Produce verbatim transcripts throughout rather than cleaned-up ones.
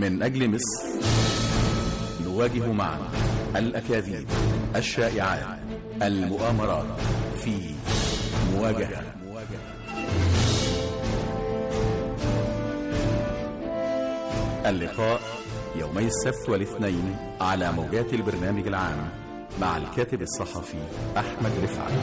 من أجل مصر نواجه معا الأكاذيب، الشائعات، المؤامرات في مواجهة. اللقاء يومي السبت والاثنين على موجات البرنامج العام مع الكاتب الصحفي أحمد رفعت.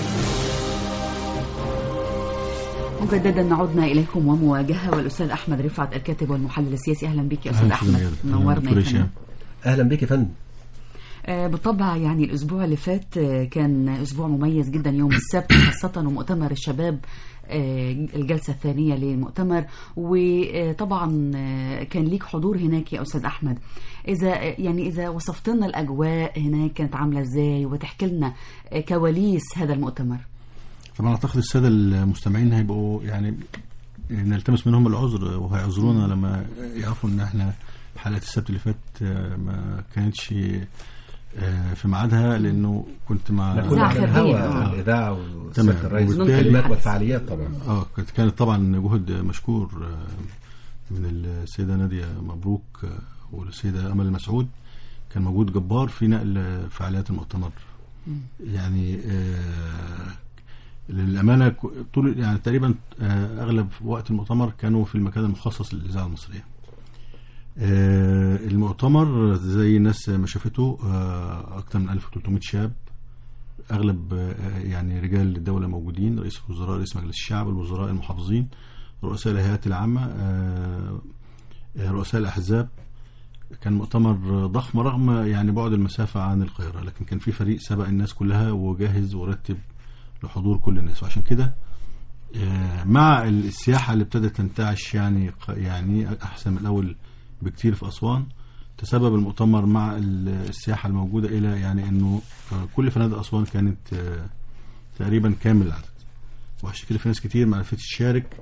مجددا عدنا إليكم ومواجهة، والأستاذ أحمد رفعت الكاتب والمحلل السياسي. أهلا بك يا أستاذ أحمد، نورنا. أهلا بك يا فندم. بالطبع يعني الأسبوع اللي فات كان أسبوع مميز جدا، يوم السبت خاصة ومؤتمر الشباب الجلسة الثانية للمؤتمر، وطبعا كان ليك حضور هناك يا أستاذ أحمد. إذا يعني إذا وصفت لنا الأجواء هناك كانت عاملة إزاي، وتحكي لنا كواليس هذا المؤتمر. طبعا أعتقد السادة المستمعين هيبقوا يعني نلتمس منهم العذر وهيعذرونا لما يعرفوا إن إحنا حلقة السبت اللي فات ما كانتش في ميعادها، لأنه كنت مع الهواء الإذاعة والسيد الرئيس والكلمات والفعاليات. طبعا اه كانت طبعا جهد مشكور من السيدة نادية مبروك والسيدة أمل المسعود، كان موجود جبار في نقل فعاليات المؤتمر. يعني آه للأمانة طول يعني تقريبا آه أغلب وقت المؤتمر كانوا في المكان المخصص للإذاعة المصرية. آه المؤتمر زي الناس ما شافته آه أكثر من ألف وثلاثمائة شاب، أغلب آه يعني رجال الدولة موجودين، رئيس الوزراء، رئيس مجلس الشعب، الوزراء المحافظين، رؤساء الهيئات العامة، آه رؤساء الأحزاب. كان مؤتمر ضخم رغم يعني بعد المسافة عن القاهرة، لكن كان في فريق سبق الناس كلها وجاهز ورتب لحضور كل الناس. وعشان كده مع السياحة اللي ابتدت تنتعش يعني يعني أحسن من الأول بكتير في أسوان، تسبب المؤتمر مع السياحة الموجودة إلى يعني أنه كل فنادق أسوان كانت تقريبا كامل العدد. وعشان كده في ناس كتير ما عرفتش تشارك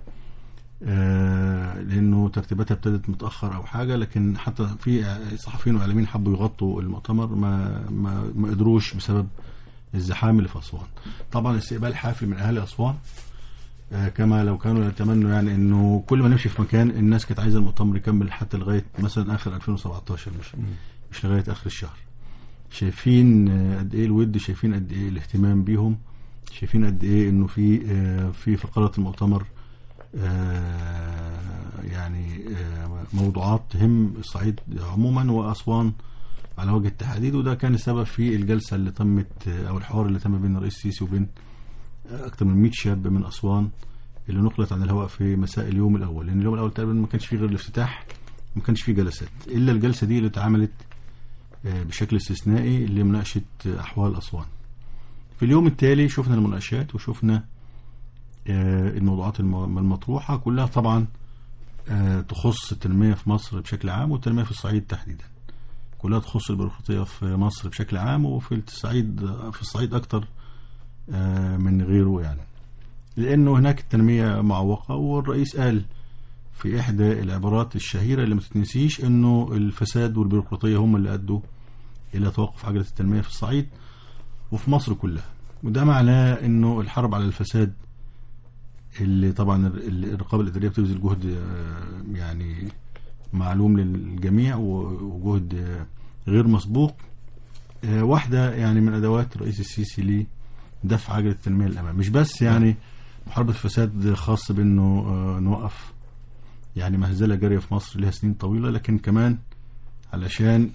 لأنه ترتيباتها ابتدت متأخر أو حاجة، لكن حتى في صحفيين وإعلاميين حبوا يغطوا المؤتمر ما ما ما قدروش بسبب الزحام اللي في أسوان. طبعا استقبال حافل من أهالي أسوان، كما لو كانوا يتمنوا يعني انه كل ما نمشي في مكان الناس كانت عايزه المؤتمر يكمل حتى لغايه مثلا اخر ألفين وسبعتاشر، مش مش لغايه اخر الشهر. شايفين قد ايه الود، شايفين قد ايه الاهتمام بيهم، شايفين قد ايه انه في في فقرات المؤتمر يعني موضوعات تهم الصعيد عموما وأسوان على وجه التحديد. وده كان السبب في الجلسه اللي تمت او الحوار اللي تم بين الرئيس السيسي وبين أكثر من مئة شاب من أسوان اللي نقلت عن الهواء في مساء اليوم الأول، لأن اليوم الأول تقريبا ما كانش فيه غير الافتتاح، ما كانش فيه جلسات إلا الجلسة دي اللي اتعملت بشكل استثنائي لمناقشة أحوال أسوان. في اليوم التالي شفنا المناقشات وشفنا الموضوعات المطروحة كلها، طبعا تخص التنمية في مصر بشكل عام والتنمية في الصعيد تحديدا، كلها تخص البيروقراطية في مصر بشكل عام وفي الصعيد في الصعيد أكتر من غيره، يعني لأنه هناك التنمية معوقة. والرئيس قال في إحدى العبارات الشهيرة اللي ما تتنسيش إنه الفساد والبيروقراطية هم اللي أدوا إلى توقف عجلة التنمية في الصعيد وفي مصر كلها. وده معناه إنه الحرب على الفساد اللي طبعا الرقابة الإدارية بتبذل جهد يعني معلوم للجميع وجهد غير مسبوق، واحدة يعني من أدوات الرئيس السيسي ليه دفع عجلة التنمية للأمام. مش بس يعني محاربة الفساد خاص بأنه نوقف يعني مهزلة جارية في مصر لها سنين طويلة، لكن كمان علشان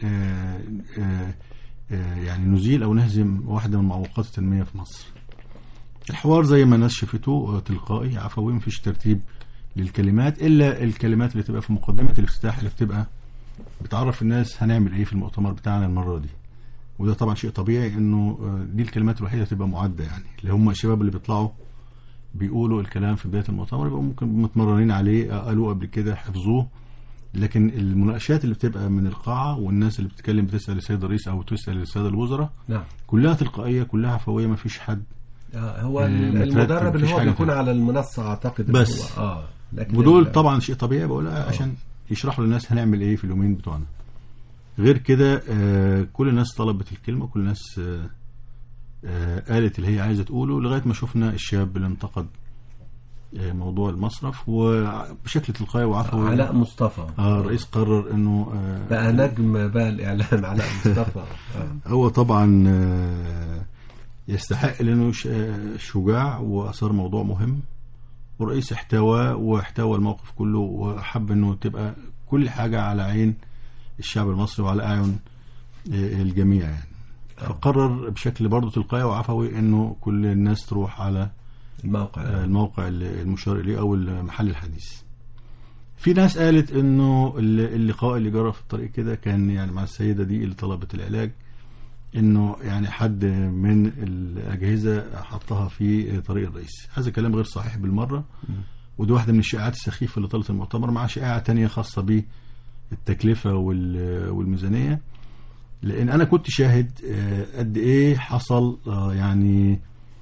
يعني نزيل أو نهزم واحدة من معوقات التنمية في مصر. الحوار زي ما الناس شافته تلقائي عفوي، مفيش ترتيب للكلمات إلا الكلمات اللي تبقى في مقدمة الافتتاح اللي بتبقى بتعرف الناس هنعمل إيه في المؤتمر بتاعنا المرة دي. وده طبعا شيء طبيعي انه دي الكلمات الوحيده تبقى معده، يعني اللي هم الشباب اللي بيطلعوا بيقولوا الكلام في بدايه المؤتمر يبقوا ممكن متمرنين عليه، قالوا قبل كده حفظوه. لكن المناقشات اللي بتبقى من القاعه والناس اللي بتتكلم بتسال السيد الرئيس او تسال الساده الوزراء، نعم كلها تلقائيه كلها عفويه، ما فيش حد هو المدرب اللي هو بيكون على المنصه اعتقد بس هو اه لكن ودول طبعا شيء طبيعي بقولها عشان يشرحوا للناس هنعمل ايه في اليومين بتوعنا. غير كده آه كل الناس طلبت الكلمة، كل الناس آه آه قالت اللي هي عايزة تقوله، لغاية ما شفنا الشاب اللي انتقد موضوع المصرف، وبشكل تلقائي وعفوي علاء مصطفى اه الرئيس قرر انه آه بقى نجم بقى الاعلام علاء مصطفى آه. هو طبعا آه يستحق لانه شجاع واثار موضوع مهم، والرئيس احتوى واحتوى الموقف كله وحب انه تبقى كل حاجه على عين الشعب المصري وعلى اعين الجميع يعني. فقرر بشكل برضه تلقائي وعفوي انه كل الناس تروح على الموقع الموقع المشار اليه او المحل الحديث. في ناس قالت انه اللقاء اللي جرى في الطريق كده كان يعني مع السيده دي اللي طلبت العلاج، انه يعني حد من الاجهزه حطها في طريق الرئيس. هذا كلام غير صحيح بالمره، ودي واحده من الشائعات السخيفه اللي طالت المؤتمر، مع شائعه تانية خاصه بالتكلفه والميزانيه. لان انا كنت شاهد قد ايه حصل يعني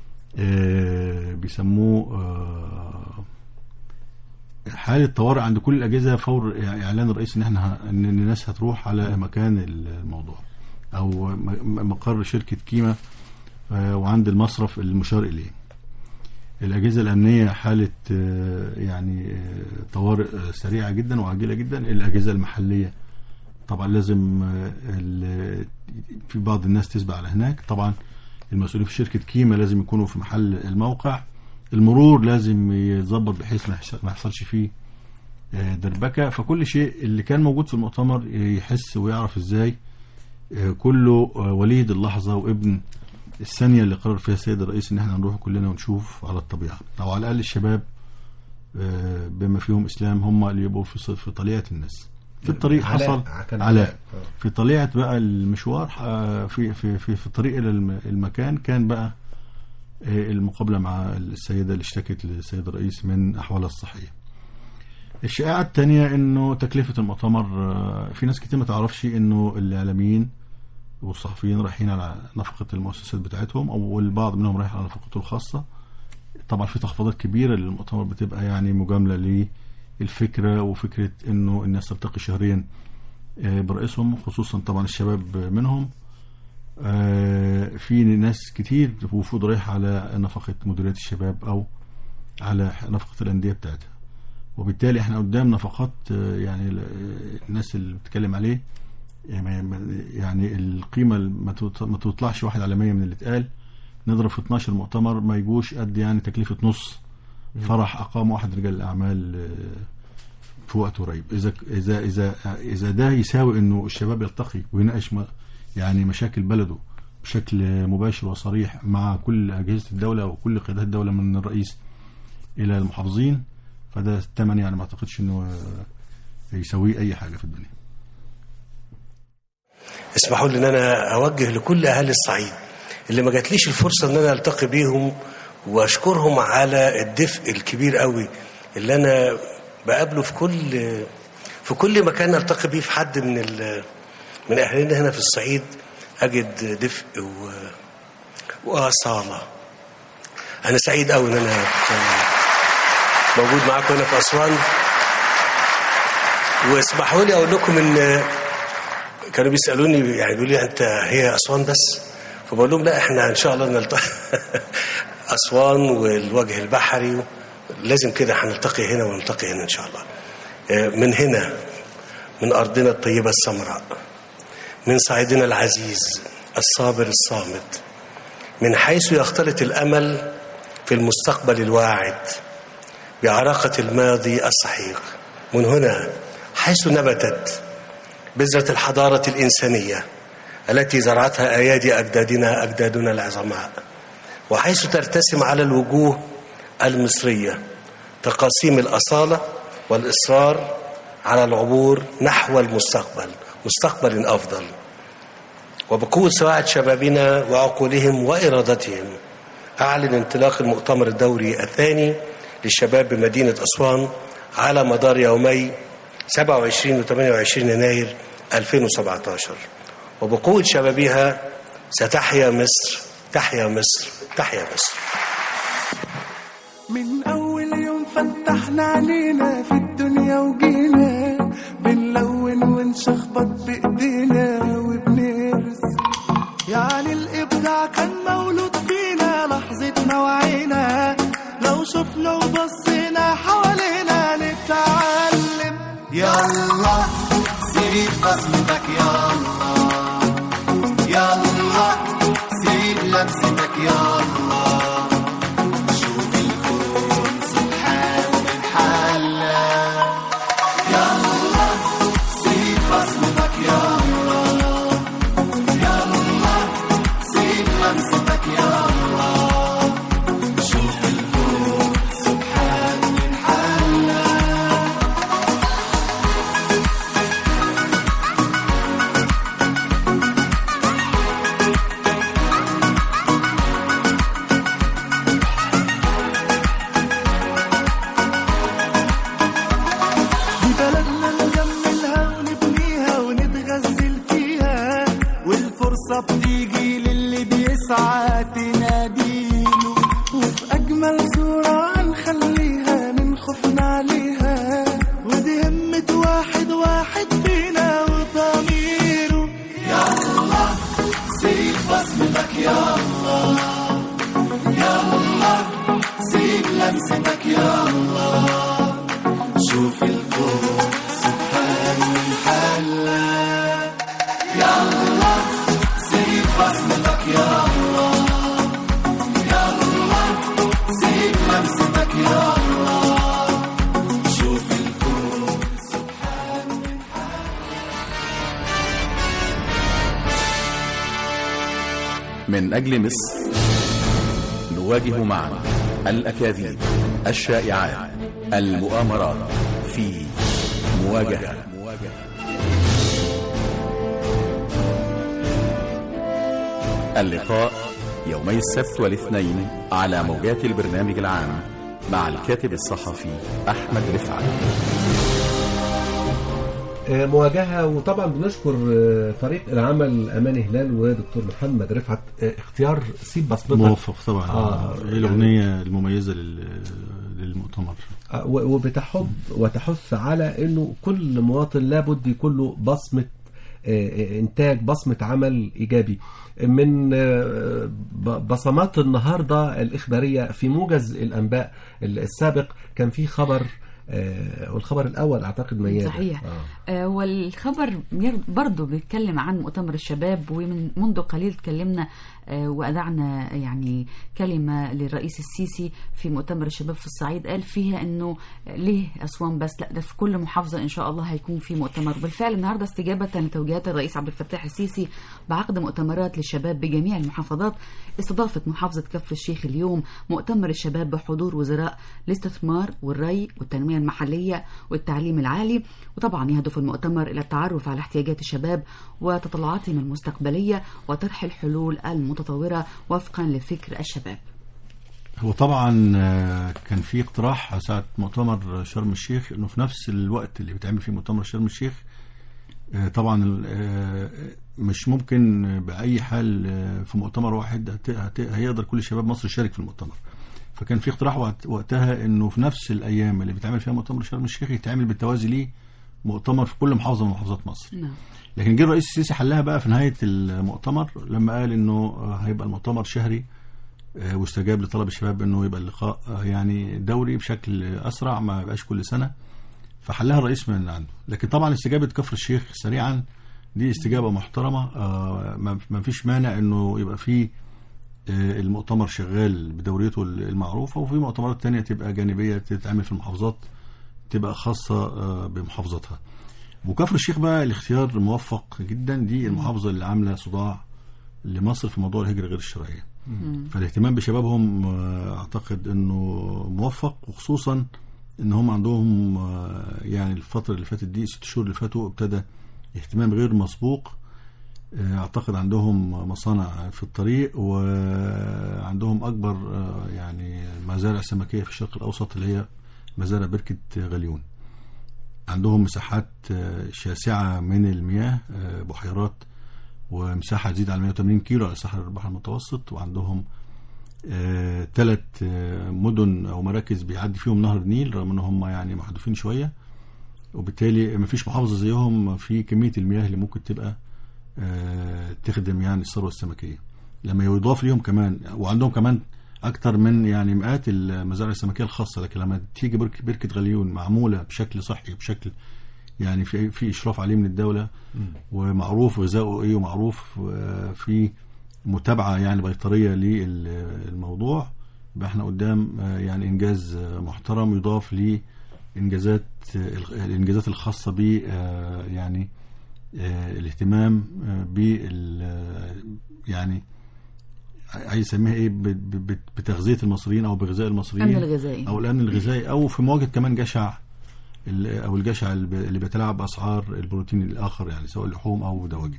بيسموه حالة طوارئ عند كل الأجهزة فور إعلان الرئيس إن إحنا إن الناس هتروح على مكان الموضوع أو مقر شركة كيما وعند المصرف المشار إليه. الأجهزة الأمنية حالة يعني طوارئ سريعة جدا وعاجلة جدا. الأجهزة المحلية طبعا لازم في بعض الناس تسبق على هناك. طبعا المسؤولين في شركة كيما لازم يكونوا في محل الموقع. المرور لازم يتظبط بحيث ما يحصلش فيه دربكة. فكل شيء اللي كان موجود في المؤتمر يحس ويعرف ازاي كله وليد اللحظة وابن الثانية اللي قرر فيها السيد الرئيس ان احنا نروح كلنا ونشوف على الطبيعة، او على الاقل الشباب بما فيهم اسلام هم اللي يبقوا في في طليعة الناس. في الطريق حصل علاء في طليعة بقى المشوار في في في, في الطريق الى المكان كان بقى المقابلة مع السيدة اللي اشتكت للسيد الرئيس من أحوالها الصحية. الشائعة الثانية انه تكلفة المؤتمر، في ناس كتير ما تعرفش انه الاعلاميين والصحفيين رايحين على نفقة المؤسسات بتاعتهم، او البعض منهم رايح على نفقته الخاصة. طبعا في تخفيضات كبيرة للمؤتمر بتبقى يعني مجاملة للفكرة وفكرة انه الناس تلتقي شهريا برئيسهم، خصوصا طبعا الشباب منهم. في ناس كتير وفود رايح على نفقة مديرية الشباب او على نفقة الأندية بتاعتها، وبالتالي احنا قدام نفقات يعني الناس اللي بتتكلم عليه يعني القيمة ما تطلعش واحد على مية من اللي اتقال. نضرب في اتناشر مؤتمر ما يجوش قد يعني تكلفة نص فرح أقام واحد رجال الأعمال في وقت قريب. إذا إذا إذا إذا ده يساوي إنه الشباب يلتقي ويناقش يعني مشاكل بلده بشكل مباشر وصريح مع كل أجهزة الدولة وكل قيادات الدولة من الرئيس إلى المحافظين، فده الثمن يعني ما أعتقدش إنه يسويه أي حاجة في الدنيا. اسمحوا لي إن أنا أوجه لكل أهل الصعيد اللي ما جاتليش الفرصة إن أنا ألتقي بيهم وأشكرهم على الدفء الكبير قوي اللي أنا بقابله في كل في كل مكان ألتقي بيه في حد من من أهلنا هنا في الصعيد، أجد دفء و... وأصالة. أنا سعيد قوي إن أنا موجود معاكم هنا في أسوان. واسمحوا لي أقول لكم إن كانوا بيسألوني يعني بيقولوا لي أنت هي أسوان بس؟ فبقول لهم لا، إحنا إن شاء الله نلتقي أسوان والوجه البحري لازم كده هنلتقي هنا ونلتقي هنا إن شاء الله. من هنا من أرضنا الطيبة السمراء، من صعيدنا العزيز الصابر الصامت، من حيث يختلط الأمل في المستقبل الواعد بعراقة الماضي السحيق. من هنا حيث نبتت بذرة الحضارة الإنسانية التي زرعتها أيادي أجدادنا أجدادنا العظماء، وحيث ترتسم على الوجوه المصرية تقاسيم الأصالة والإصرار على العبور نحو المستقبل، مستقبل أفضل. وبقوة سواعد شبابنا وعقولهم وإرادتهم أعلن انطلاق المؤتمر الدوري الثاني للشباب بمدينة أسوان على مدار يومي سبعة وعشرين و ثمانية وعشرين يناير ألفين وسبعة عشر. وبقوة شبابها ستحيا مصر، تحيا مصر، تحيا مصر. من أول يوم فتحنا علينا في الدنيا وجينا بنلون ونشخبط بإيدينا وبنرس، يعني الإبداع كان مولود فينا لحظة ما وعينا. لو شفنا لو بصينا حوالينا نتعلم. يلا سيب بصمتك يلا، يلا سيب لمستك يلا، شوف الكون سبحان من حلا. يلا سيب بصمتك يلا، يلا سيب لمستك يلا، شوف الكون سبحان من حلا. بتيجي للي بيسعى تناديله، وفي أجمل صورة نخليها من خوفنا عليها، ودي همة واحد واحد فينا وضميره. يلا سيب بصمتك يلا، يلا سيب لمستك يلا، شوف الكون سبحان من حلا. يلا سيب بصمتك يلا، يلا سيب لمستك يلا، شوف الكون سبحان من حلا. من أجل مصر نواجه معا الأكاذيب، الشائعات، المؤامرات في مواجهة. اللقاء يومي السبت والاثنين على موجات البرنامج العام مع الكاتب الصحفي أحمد رفعت. مواجهة. وطبعا بنشكر فريق العمل أمان هلال ودكتور محمد رفعت. اختيار سيب بصمتك موفق طبعا. آه الأغنية يعني المميزة للمؤتمر، وبتحض وتحث على أنه كل مواطن لابد يكون له بصمة إنتاج، بصمة عمل إيجابي. من بصمات النهاردة الإخبارية في موجز الأنباء السابق كان في خبر، والخبر الأول أعتقد ميادة. صحيح. آه. والخبر برضو بيتكلم عن مؤتمر الشباب، ومن منذ قليل تكلمنا آه وأذعنا يعني كلمة للرئيس السيسي في مؤتمر الشباب في الصعيد، قال فيها أنه ليه أسوان بس، لا ده في كل محافظة إن شاء الله هيكون في مؤتمر. بالفعل النهاردة استجابة لتوجيهات الرئيس عبد الفتاح السيسي بعقد مؤتمرات للشباب بجميع المحافظات، استضافت محافظة كفر الشيخ اليوم مؤتمر الشباب بحضور وزراء الاستثمار والري والتنمية المحلية والتعليم العالي. وطبعا يهدف المؤتمر إلى التعرف على احتياجات الشباب وتطلعاتهم المستقبلية وطرح الحلول المتطورة وفقا لفكر الشباب. هو طبعا كان في اقتراح ساعة مؤتمر شرم الشيخ انه في نفس الوقت اللي بيتعمل فيه مؤتمر شرم الشيخ طبعا مش ممكن بأي حال في مؤتمر واحد هيقدر كل شباب مصر يشارك في المؤتمر، فكان في اقتراح وقتها انه في نفس الايام اللي بيتعمل فيها مؤتمر شرم الشيخ يتعمل بالتوازي ليه مؤتمر في كل محافظه من محافظات مصر. نعم. لكن جه الرئيس السيسي حلها بقى في نهايه المؤتمر لما قال انه هيبقى المؤتمر شهري، واستجاب لطلب الشباب انه يبقى اللقاء يعني دوري بشكل اسرع ما يبقاش كل سنه، فحلها الرئيس من عنده. لكن طبعا استجابه كفر الشيخ سريعا دي استجابه محترمه، ما فيش مانع انه يبقى فيه المؤتمر شغال بدوريته المعروفة، وفي مؤتمرات تانية تبقى جانبية تتعمل في المحافظات تبقى خاصة بمحافظتها. وكفر الشيخ بقى الاختيار موفق جدا، دي المحافظة اللي عاملة صداع لمصر في موضوع الهجرة غير الشرعية، فالاهتمام بشبابهم اعتقد انه موفق، وخصوصا ان هم عندهم يعني الفترة اللي فاتت دي ست شهور اللي فاتوا ابتدى اهتمام غير مسبوق. اعتقد عندهم مصانع في الطريق، وعندهم اكبر يعني مزارع سمكية في الشرق الاوسط اللي هي مزارع بركة غليون. عندهم مساحات شاسعة من المياه، بحيرات، ومساحة تزيد على مئة وثمانين كيلو على ساحل البحر المتوسط. وعندهم ثلاث مدن او مراكز بيعدي فيهم نهر النيل رغم ان هم يعني محدودين شوية، وبالتالي ما فيش محافظة زيهم في كمية المياه اللي ممكن تبقى تخدم يعني الثروة السمكية. لما يضاف ليهم كمان، وعندهم كمان اكتر من يعني مئات المزارع السمكيه الخاصه، لكن لما تيجي بركه بركه غليون معموله بشكل صحي، بشكل يعني في في اشراف عليه من الدوله، ومعروف غذائه ايه، ومعروف في متابعه يعني بيطريه للموضوع، يبقى احنا قدام يعني انجاز محترم يضاف لانجازات الانجازات الخاصه ب يعني الاهتمام بال يعني عايز يسميها ايه بتغذيه المصريين او بغذاء المصريين، الامن الغذائي او الامن الغذائي، او في مواجهه كمان جشع او الجشع اللي بيتلاعب باسعار البروتين الاخر، يعني سواء لحوم او دواجن.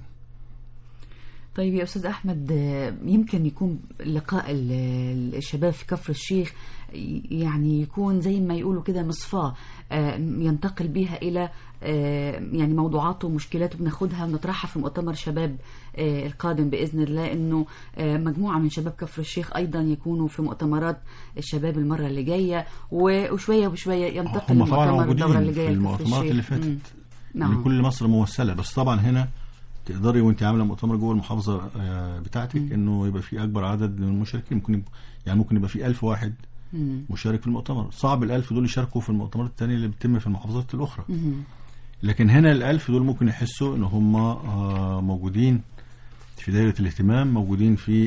طيب يا أستاذ أحمد، يمكن يكون لقاء الشباب في كفر الشيخ يعني يكون زي ما يقولوا كده مصفاة ينتقل بها إلى يعني موضوعاته ومشكلاته بناخدها ونطرحها في مؤتمر شباب القادم بإذن الله، إنه مجموعة من شباب كفر الشيخ أيضا يكونوا في مؤتمرات الشباب المرة اللي جاية، وشوية وشوية ينتقل المؤتمر الدورة اللي جاية في المؤتمرات اللي فاتت. نعم. لكل مصر موسلة، بس طبعا هنا تقدري وانت عامله مؤتمر جوه المحافظه بتاعتك م. انه يبقى في اكبر عدد من المشاركين، ممكن يعني ممكن يبقى في ألف واحد م. مشارك في المؤتمر. صعب الألف دول يشاركوا في المؤتمرات الثانيه اللي بتتم في المحافظات الاخرى، م. لكن هنا الألف دول ممكن يحسوا ان هم موجودين في دائره الاهتمام، موجودين في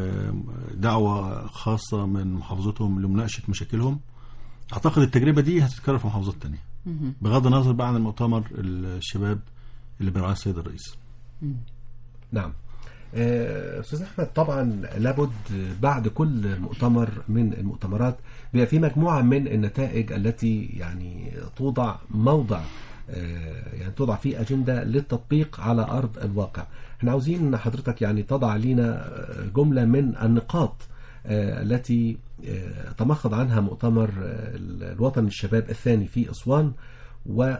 دعوه خاصه من محافظتهم لمناقشه مشاكلهم. اعتقد التجربه دي هتتكرر في محافظات ثانيه بغض النظر بقى عن المؤتمر الشباب اللي برعاية السيد الرئيس. نعم أستاذ أحمد، طبعا لابد بعد كل مؤتمر من المؤتمرات بيبقى في مجموعة من النتائج التي يعني توضع موضع يعني توضع فيه أجندة للتطبيق على أرض الواقع. احنا عاوزين حضرتك يعني تضع لنا جملة من النقاط التي تمخض عنها مؤتمر الوطني الشباب الثاني في أسوان، و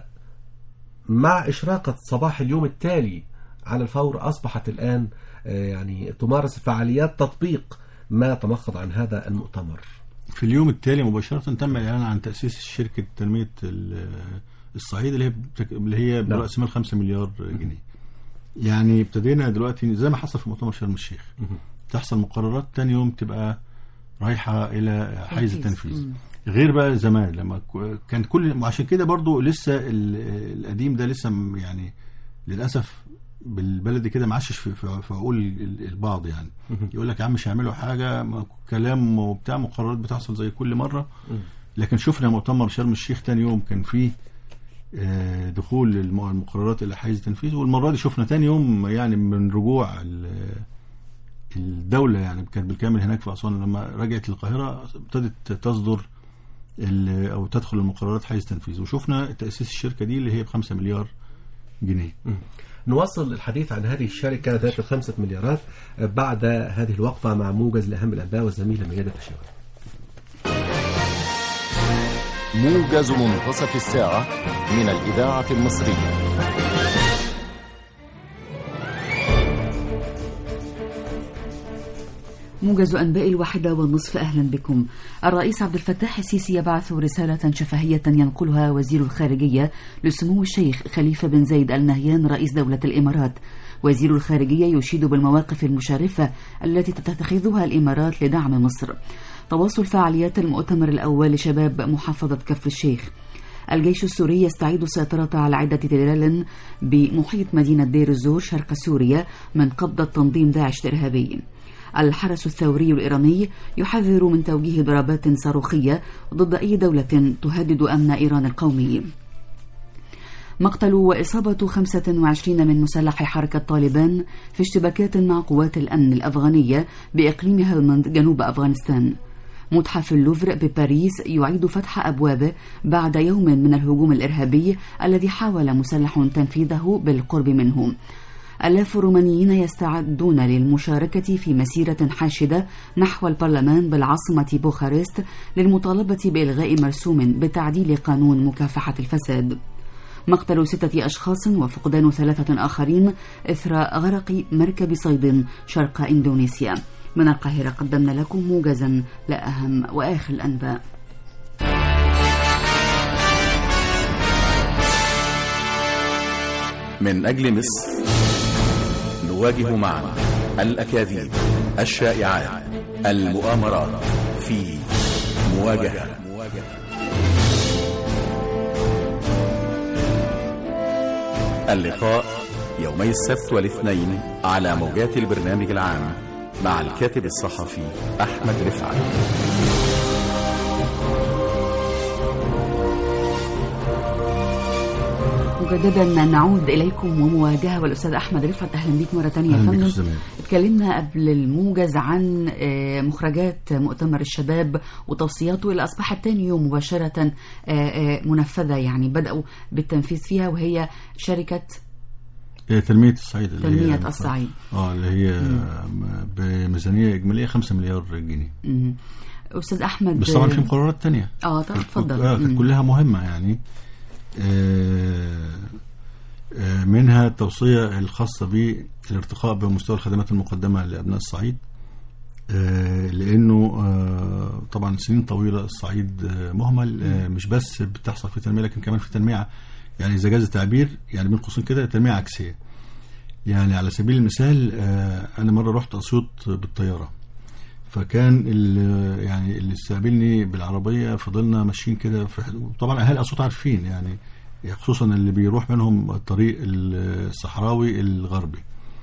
مع إشراقة صباح اليوم التالي على الفور أصبحت الآن يعني تمارس فعاليات تطبيق ما تمخض عن هذا المؤتمر. في اليوم التالي مباشرة تم الإعلان عن تأسيس شركة تنمية الصعيد اللي هي اللي هي برأس مال خمسة مليار جنيه. يعني ابتدينا دلوقتي زي ما حصل في مؤتمر شرم الشيخ، تحصل مقررات تاني يوم تبقى رايحة إلى حيز التنفيذ، غير بقى زمان لما كان كل. عشان كده برضو لسه القديم ده لسه يعني للأسف بالبلد كده معشش في, في عقول البعض، يعني يقول لك يا عم مش هيعملوا حاجة، كلام وبتاع، مقررات بتحصل زي كل مرة. لكن شفنا مؤتمر شرم الشيخ تاني يوم كان فيه دخول المقررات إلى حيز التنفيذ، والمرة دي شفنا تاني يوم يعني من رجوع الدولة يعني كانت بالكامل هناك في أسوان، لما رجعت للقاهرة ابتدت تصدر أو تدخل المقررات حيز تنفيذ، وشفنا تأسيس الشركة دي اللي هي بخمسة مليار جنيه. نواصل الحديث عن هذه الشركة ذات الخمسة مليارات بعد هذه الوقفة مع موجز لأهم الأنباء والزميلة ميادة الشباب. موجز منتصف الساعة من الإذاعة المصرية. موجز أنباء الواحدة والنصف، أهلا بكم. الرئيس عبد الفتاح السيسي يبعث رسالة شفهية ينقلها وزير الخارجية لسمو الشيخ خليفة بن زايد آل نهيان رئيس دولة الإمارات. وزير الخارجية يشيد بالمواقف المشرفة التي تتخذها الإمارات لدعم مصر. تواصل فعاليات المؤتمر الأول لشباب محافظة كفر الشيخ. الجيش السوري يستعيد السيطرة على عدة تلال بمحيط مدينة دير الزور شرق سوريا من قبضة تنظيم داعش الإرهابي. الحرس الثوري الإيراني يحذر من توجيه ضربات صاروخية ضد أي دولة تهدد أمن إيران القومي. مقتل وإصابة خمسة وعشرين من مسلح حركة طالبان في اشتباكات مع قوات الأمن الأفغانية بإقليم هلمند جنوب أفغانستان. متحف اللوفر بباريس يعيد فتح أبوابه بعد يوم من الهجوم الإرهابي الذي حاول مسلح تنفيذه بالقرب منه. آلاف الرومانيين يستعدون للمشاركة في مسيرة حاشدة نحو البرلمان بالعاصمة بوخارست للمطالبة بإلغاء مرسوم بتعديل قانون مكافحة الفساد. مقتل ستة أشخاص وفقدان ثلاثة آخرين إثر غرق مركب صيد شرق إندونيسيا. من القاهرة قدمنا لكم موجزا لأهم وآخر الأنباء. من أجل مصر نواجه معا الأكاذيب، الشائعات، المؤامرات، في مواجهة. اللقاء يومي السبت والاثنين على موجات البرنامج العام مع الكاتب الصحفي أحمد رفعت. مجددا نعود إليكم ومواجهة والأستاذ أحمد رفعت. أهلا بيك مرة تانية يا فندم. اتكلمنا قبل الموجز عن مخرجات مؤتمر الشباب وتوصياته اللي أصبحت تاني يوم مباشرة منفذة، يعني بدأوا بالتنفيذ فيها، وهي شركة تنمية الصعيد. تنمية الصعيد اه اللي هي بميزانية إجمالية خمسة مليار جنيه. مم. أستاذ أحمد، بس طبعا في مقررات تانية اه طبعا اتفضل. آه كانت كلها مهمة يعني. آه آه منها التوصية الخاصة بالارتقاء بمستوى الخدمات المقدمة لأبناء الصعيد، آه لأنه آه طبعا سنين طويلة الصعيد آه مهمل، آه مش بس بتحصل في تنمية لكن كمان في تنمية، يعني إذا جاز التعبير يعني بين قوسين كده تنمية عكسية. يعني على سبيل المثال آه أنا مرة رحت أسيوط بالطيارة، فكان اللي يعني اللي استقبلني بالعربية فضلنا ماشيين كده، طبعا أهل أسيوط عارفين يعني، خصوصا اللي بيروح منهم الطريق الصحراوي الغربي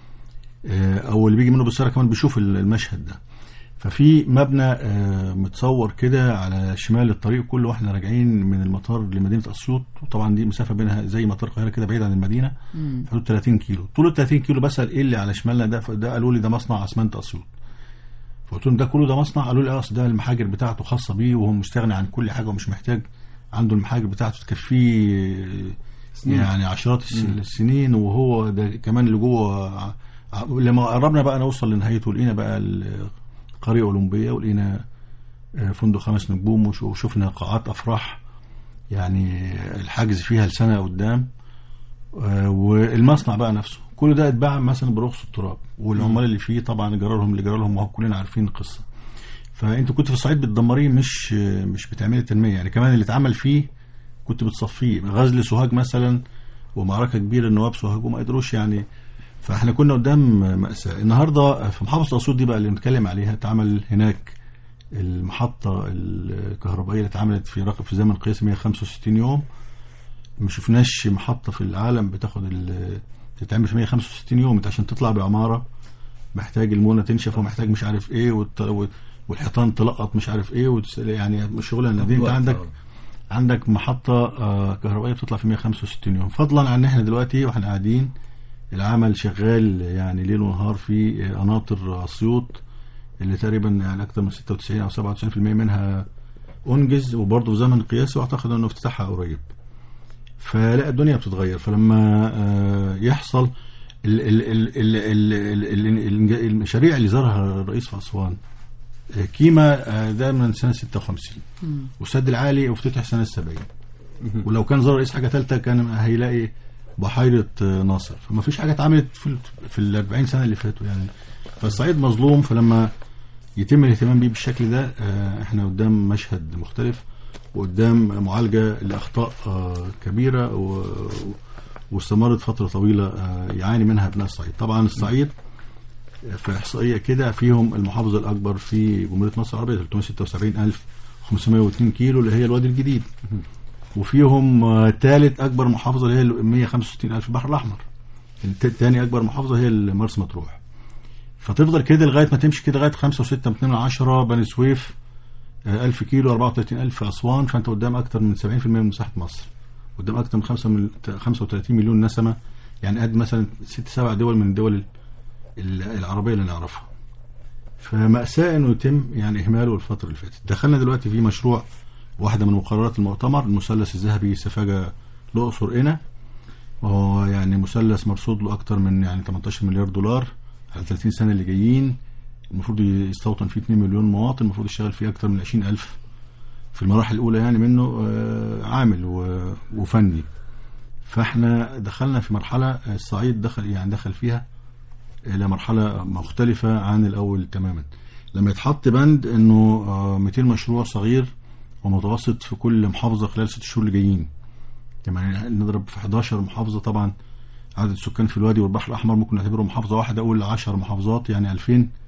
أو اللي بيجي منه بالسيارة كمان بيشوف المشهد ده. ففي مبنى متصور كده على شمال الطريق كله واحنا راجعين من المطار لمدينة أسيوط، وطبعا دي مسافة بينها زي مطار القاهرة كده بعيد عن المدينة حدود ثلاثين كيلو. طول ال ثلاثين كيلو بسأل ايه اللي على شمالنا ده، ده قالوا لي ده مصنع اسمنت أسيوط. فقلت لهم ده كله ده مصنع؟ قالوا لي اه ده المحاجر بتاعته خاصة بيه وهو مستغني عن كل حاجة ومش محتاج، عنده المحاجر بتاعته تكفيه يعني عشرات السنين، وهو ده كمان اللي جوه. لما قربنا بقى نوصل لنهايته لقينا بقى القرية أولمبية، ولقينا فندق خمس نجوم، وشوفنا قاعات أفراح يعني الحجز فيها لسنة قدام، والمصنع بقى نفسه كل ده اتباع مثلا برخص التراب، والعمال اللي فيه طبعا جرالهم اللي جرالهم، وهو كلنا عارفين القصة. فانت كنت في الصعيد بتدمريه، مش مش بتعملي تنمية يعني. كمان اللي اتعمل فيه كنت بتصفيه. غزل سوهاج مثلا ومعركة كبيرة النواب سوهاج وما قدروش يعني. فاحنا كنا قدام مأساة. النهاردة في محافظة أسيوط دي بقى اللي بنتكلم عليها، اتعمل هناك المحطة الكهربائية اللي اتعملت في رقم في زمن قياسي مية وخمسة وستين يوم. ما شفناش محطة في العالم بتاخد تتعمل في مية وخمسة وستين يوم. انت عشان تطلع بعمارة محتاج المونة تنشف، ومحتاج مش عارف ايه، والحيطان تلقط مش عارف ايه، يعني مش شغلانه دي. انت عندك عندك محطة كهربائية بتطلع في مية وخمسة وستين يوم، فضلا عن احنا دلوقتي واحنا قاعدين العمل شغال يعني ليل ونهار في قناطر أسيوط اللي تقريبا يعني اكتر من ستة وتسعين أو سبعة وتسعين بالمية منها انجز، وبرضه في زمن قياسي، واعتقد انه افتتاحها قريب. فلا الدنيا بتتغير. فلما يحصل المشاريع اللي زارها الرئيس في أسوان، كيما ده من سنة ستة وخمسين، والسد العالي افتتح سنة سبعين، ولو كان زار الرئيس حاجة ثالثة كان هيلاقي بحيرة ناصر. فما فيش حاجة اتعملت في في الأربعين سنة اللي فاتوا يعني. فالصعيد مظلوم. فلما يتم الاهتمام بيه بالشكل ده احنا قدام مشهد مختلف، وقدام معالجة لأخطاء كبيرة واستمرت فترة طويلة يعاني منها ابناء الصعيد. طبعا الصعيد في إحصائية كده فيهم المحافظة الأكبر في جمهورية مصر العربية ثلاثمية وستة وسبعين ألف وخمسمية واثنين كيلو اللي هي الوادي الجديد، وفيهم ثالث أكبر محافظة اللي هي مية وخمسة وستين ألف البحر الأحمر، ثاني أكبر محافظة هي مرسى مطروح. فتفضل كده لغاية ما تمشي كده لغاية خمسة وستة من اثنين من عشرة بني سويف ألف كيلو، أربعة وثلاثين ألف أسوان. فأنت قدام أكتر من سبعين بالمية من مساحة مصر، قدام أكتر من خمسة وثلاثين مليون نسمة، يعني قد مثلا ست سبع دول من الدول العربية اللي نعرفها. فمأساة إنه يتم يعني إهماله الفترة اللي فاتت. دخلنا دلوقتي في مشروع واحدة من مقررات المؤتمر، المثلث الذهبي سفاجة الأقصر قنا، وهو يعني مثلث مرصود له أكتر من يعني ثمانية عشر مليار دولار على ثلاثين سنة اللي جايين. المفروض يستوطن فيه اثنين مليون مواطن، المفروض يشتغل فيه أكتر من عشرين ألف في المراحل الأولى يعني منه عامل وفني. فاحنا دخلنا في مرحلة الصعيد دخل يعني دخل فيها إلى مرحلة مختلفة عن الأول تماما. لما يتحط بند إنه مئتين مشروع صغير ومتوسط في كل محافظة خلال ست شهور اللي جايين، يعني نضرب في إحدى عشرة محافظة. طبعا عدد السكان في الوادي والبحر الأحمر ممكن نعتبره محافظة واحدة، أقول عشر محافظات يعني ألفين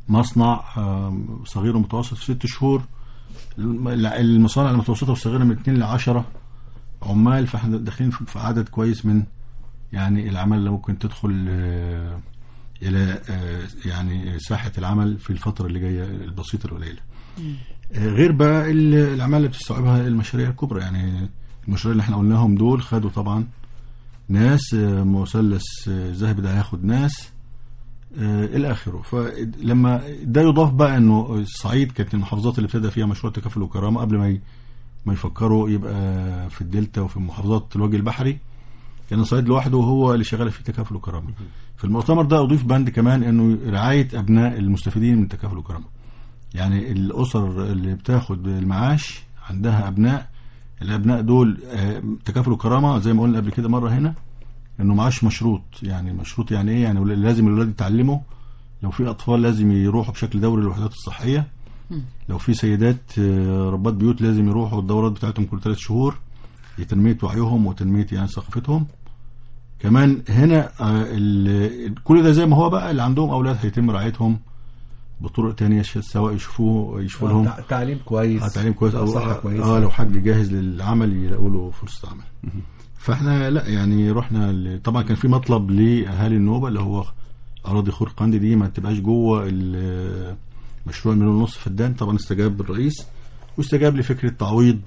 مصنع صغير ومتوسط في ست شهور. المصانع المتوسطة والصغيرة من اتنين لعشرة عمال، فاحنا داخلين في عدد كويس من يعني العمل اللي ممكن تدخل إلى يعني ساحة العمل في الفترة اللي جاية البسيطة القليلة. غير بقى الأعمال اللي بتستوعبها المشاريع الكبرى. يعني المشاريع اللي احنا قلناهم دول خدوا طبعا ناس، مثلث ذهبي ده هياخد ناس الى اخره. فلما ده يضاف بقى انه الصعيد كانت المحافظات اللي ابتدى فيها مشروع تكافل وكرامه قبل ما ما يفكروا يبقى في الدلتا وفي محافظات الوجه البحري، كان الصعيد لوحده وهو اللي شغال في تكافل وكرامه. في المؤتمر ده اضيف بند كمان انه رعايه ابناء المستفيدين من تكافل وكرامه. يعني الاسر اللي بتاخد المعاش عندها ابناء، الابناء دول تكافل وكرامه زي ما قلنا قبل كده مره هنا انه معاش مشروط. يعني مشروط يعني ايه؟ يعني لازم الولاد يتعلموا، لو في اطفال لازم يروحوا بشكل دوري للوحدات الصحيه، لو في سيدات ربات بيوت لازم يروحوا الدورات بتاعتهم كل ثلاث شهور لتنميه وعيهم وتنميه يعني ثقافتهم. كمان هنا كل ده زي ما هو بقى اللي عندهم اولاد هيتم رعايتهم بطرق تانية، سواء يشوفوه يشوفوا لهم تعليم كويس، آه تعليم كويس او صحة كويسة. اه لو حد جاهز للعمل يلاقوا له فرصه عمل. فاحنا لا يعني رحنا طبعا كان في مطلب لاهالي النوبه اللي هو اراضي خور قندي دي ما تبقاش جوه مشروع مليون ونص فدان. طبعا استجاب الرئيس واستجاب لفكره تعويض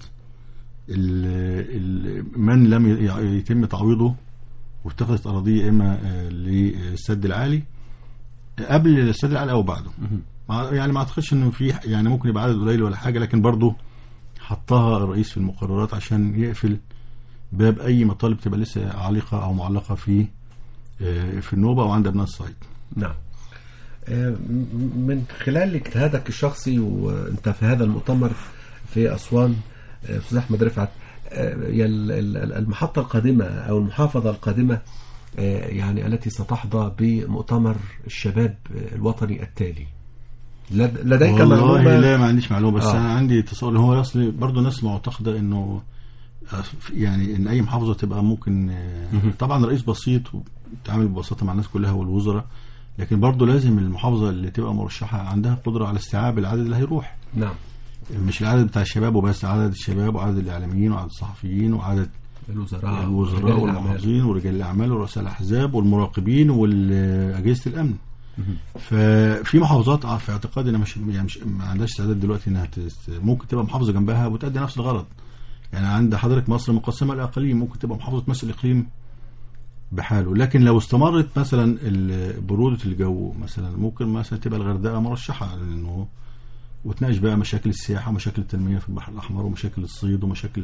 من لم يتم تعويضه واتخذت اراضيه اما للسد العالي قبل السد العالي او بعده. يعني ما اعتقدش انه في يعني ممكن يبقى عدد قليل ولا حاجه، لكن برضه حطها الرئيس في المقررات عشان يقفل باب اي مطالب تبقى لسه عالقه او معلقه في في النوبه وعند ابناء الصعيد. نعم. من خلال اجتهادك الشخصي وانت في هذا المؤتمر في اسوان استاذ احمد رفعت، المحطه القادمه او المحافظه القادمه يعني التي ستحظى بمؤتمر الشباب الوطني التالي، لديك معلومه؟ لا ما عنديش معلومه، بس آه. انا عندي تصور. هو اصلي برضه ناس معتقده انه يعني ان اي محافظه تبقى ممكن طبعا رئيس بسيط وتعامل ببساطه مع الناس كلها والوزراء، لكن برضه لازم المحافظه اللي تبقى مرشحه عندها قدره على استيعاب العدد اللي هيروح. نعم. مش العدد بتاع الشباب وبس، عدد الشباب وعدد الاعلاميين وعدد الصحفيين وعدد الوزراء الوزراء والمحافظين ورجال الاعمال ورؤساء الاحزاب والمراقبين واجهزه الامن. ففي محافظات في اعتقادي انا مش يعني مش ما عندهاش استعداد دلوقتي انها ممكن تبقى محافظه جنبها وتؤدي نفس الغرض. يعني عند حضرتك مصر مقسمه لاقاليم، ممكن تبقى محافظه تمثل اقليم بحاله، لكن لو استمرت مثلا بروده الجو مثلا ممكن مثلا تبقى الغردقه مرشحه لانه وتناقش بقى مشاكل السياحه ومشاكل التنميه في البحر الاحمر ومشاكل الصيد ومشاكل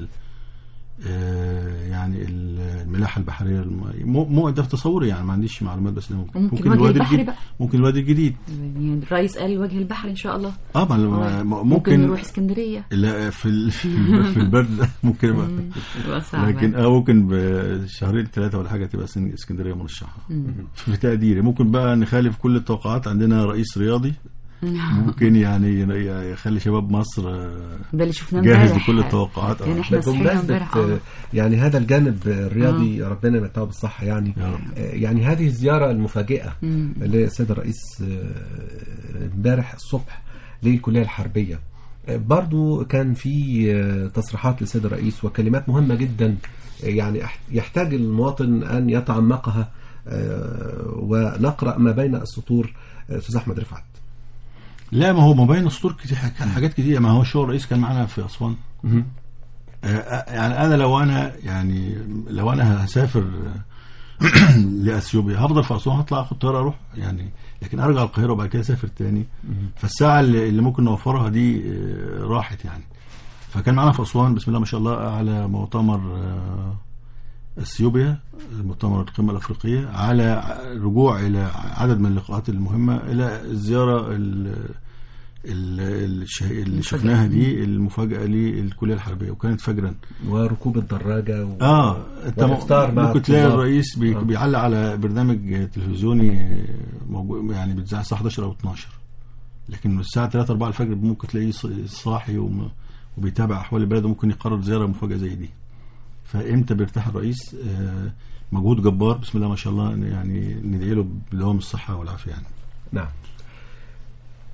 آه يعني الملاحه البحريه. مو ده في تصوري، يعني ما عنديش معلومات، بس ممكن ممكن, ممكن الوادي الجديد بقى. ممكن الوادي الجديد يعني الرئيس قال الوجه البحري ان شاء الله. اه ممكن, ممكن نروح اسكندريه. لا في في البرد ممكن بقى لكن اه ممكن بشهرين ثلاثه ولا حاجه تبقى اسكندريه مرشحه في تقديري. ممكن بقى نخالف كل التوقعات، عندنا رئيس رياضي ممكن يعني يخلي شباب مصر ده اللي شفناه جاهز لكل التوقعات. يعني احنا بمناسبة يعني هذا الجانب الرياضي آه. ربنا يمتعه بالصحة. يعني يعني هذه الزيارة المفاجئة للسيد الرئيس امبارح الصبح للكلية الحربية، برضو كان في تصريحات للسيد الرئيس وكلمات مهمة جدا يعني يحتاج المواطن أن يتعمقها ونقرأ ما بين السطور. أستاذ أحمد رفعت. لا ما هو ما بين السطور كتير، كان حاجات كتير. ما هو شو الرئيس كان معنا في أسوان. يعني أنا لو أنا يعني لو أنا هسافر لأثيوبيا هفضل في أسوان، هطلع أخد طيارة أروح يعني، لكن أرجع القاهرة وبعد كده أسافر تاني. فالساعة اللي ممكن نوفرها دي راحت يعني. فكان معنا في أسوان بسم الله ما شاء الله على مؤتمر اثيوبيا، مؤتمر القمة الأفريقية، على رجوع إلى عدد من اللقاءات المهمة إلى الزيارة اللي شفناها دي المفاجأة للكلية الحربية، وكانت فجرا. وركوب الدراجة و... اه ممكن تلاقي الرئيس بي... آه. بيعلق على برنامج تلفزيوني موجود يعني بتذاع الساعة احداشر أو اتناشر، لكن الساعة ثلاثة أربعة الفجر ممكن تلاقيه صاحي وم... وبيتابع أحوال البلد، وممكن يقرر زيارة مفاجأة زي دي. فإمتى بيرتاح الرئيس؟ آه مجهود جبار بسم الله ما شاء الله، يعني ندعي له بدوام الصحة والعافية يعني. نعم.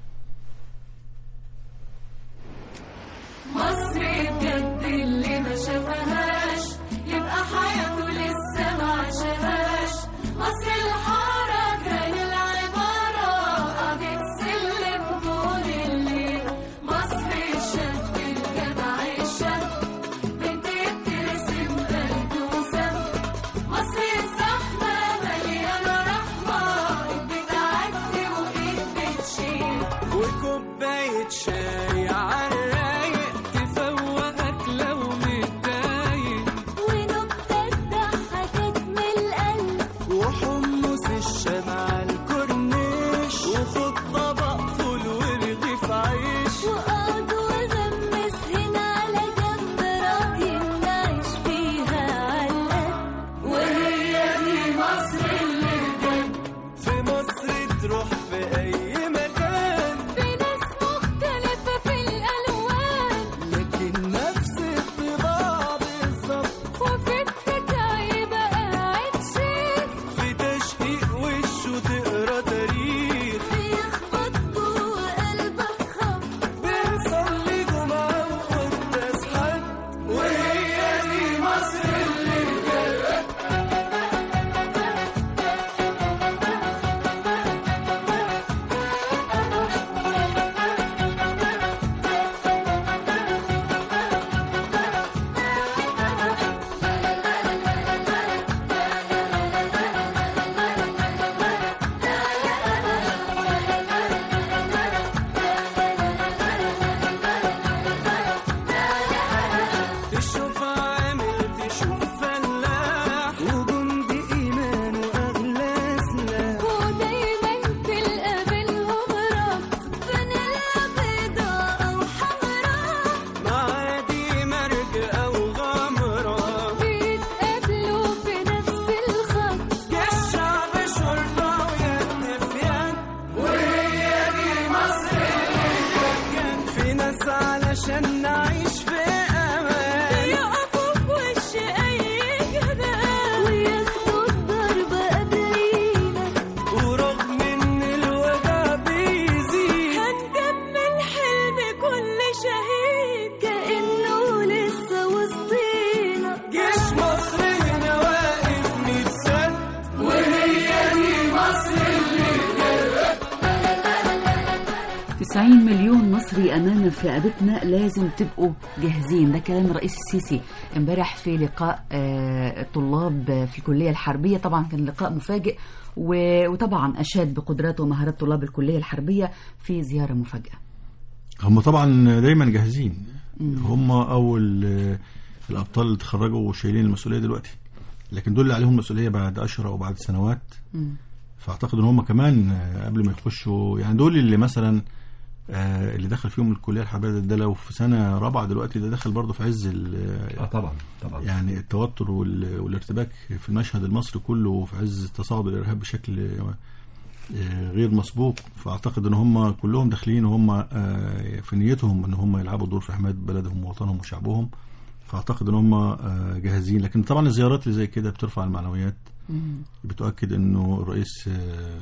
تسعين مليون مصري أمامنا في رقبتنا، لازم تبقوا جاهزين. ده كلام الرئيس السيسي امبارح في لقاء الطلاب في الكلية الحربية. طبعا كان لقاء مفاجئ، وطبعا أشاد بقدرات ومهارات طلاب الكلية الحربية في زيارة مفاجئة. هم طبعا دايما جاهزين، هم أول الأبطال اللي تخرجوا وشايلين المسؤولية دلوقتي، لكن دول اللي عليهم مسؤولية بعد أشهر أو بعد سنوات. م. فأعتقد أن هم كمان قبل ما يخشوا، يعني دول اللي مثلا اللي دخل فيهم الكلية الحربية ده لو في سنة رابعة دلوقتي، ده دخل برضه في عز اه طبعا طبعا يعني التوتر والارتباك في المشهد المصري كله، في عز تصاعد الإرهاب بشكل غير مسبوق. فأعتقد أن هم كلهم داخلين وهم في نيتهم أن هم يلعبوا دور في حماية بلدهم ووطنهم وشعبهم. فأعتقد أن هم جاهزين، لكن طبعا الزيارات اللي زي كده بترفع المعنويات، بتؤكد أنه الرئيس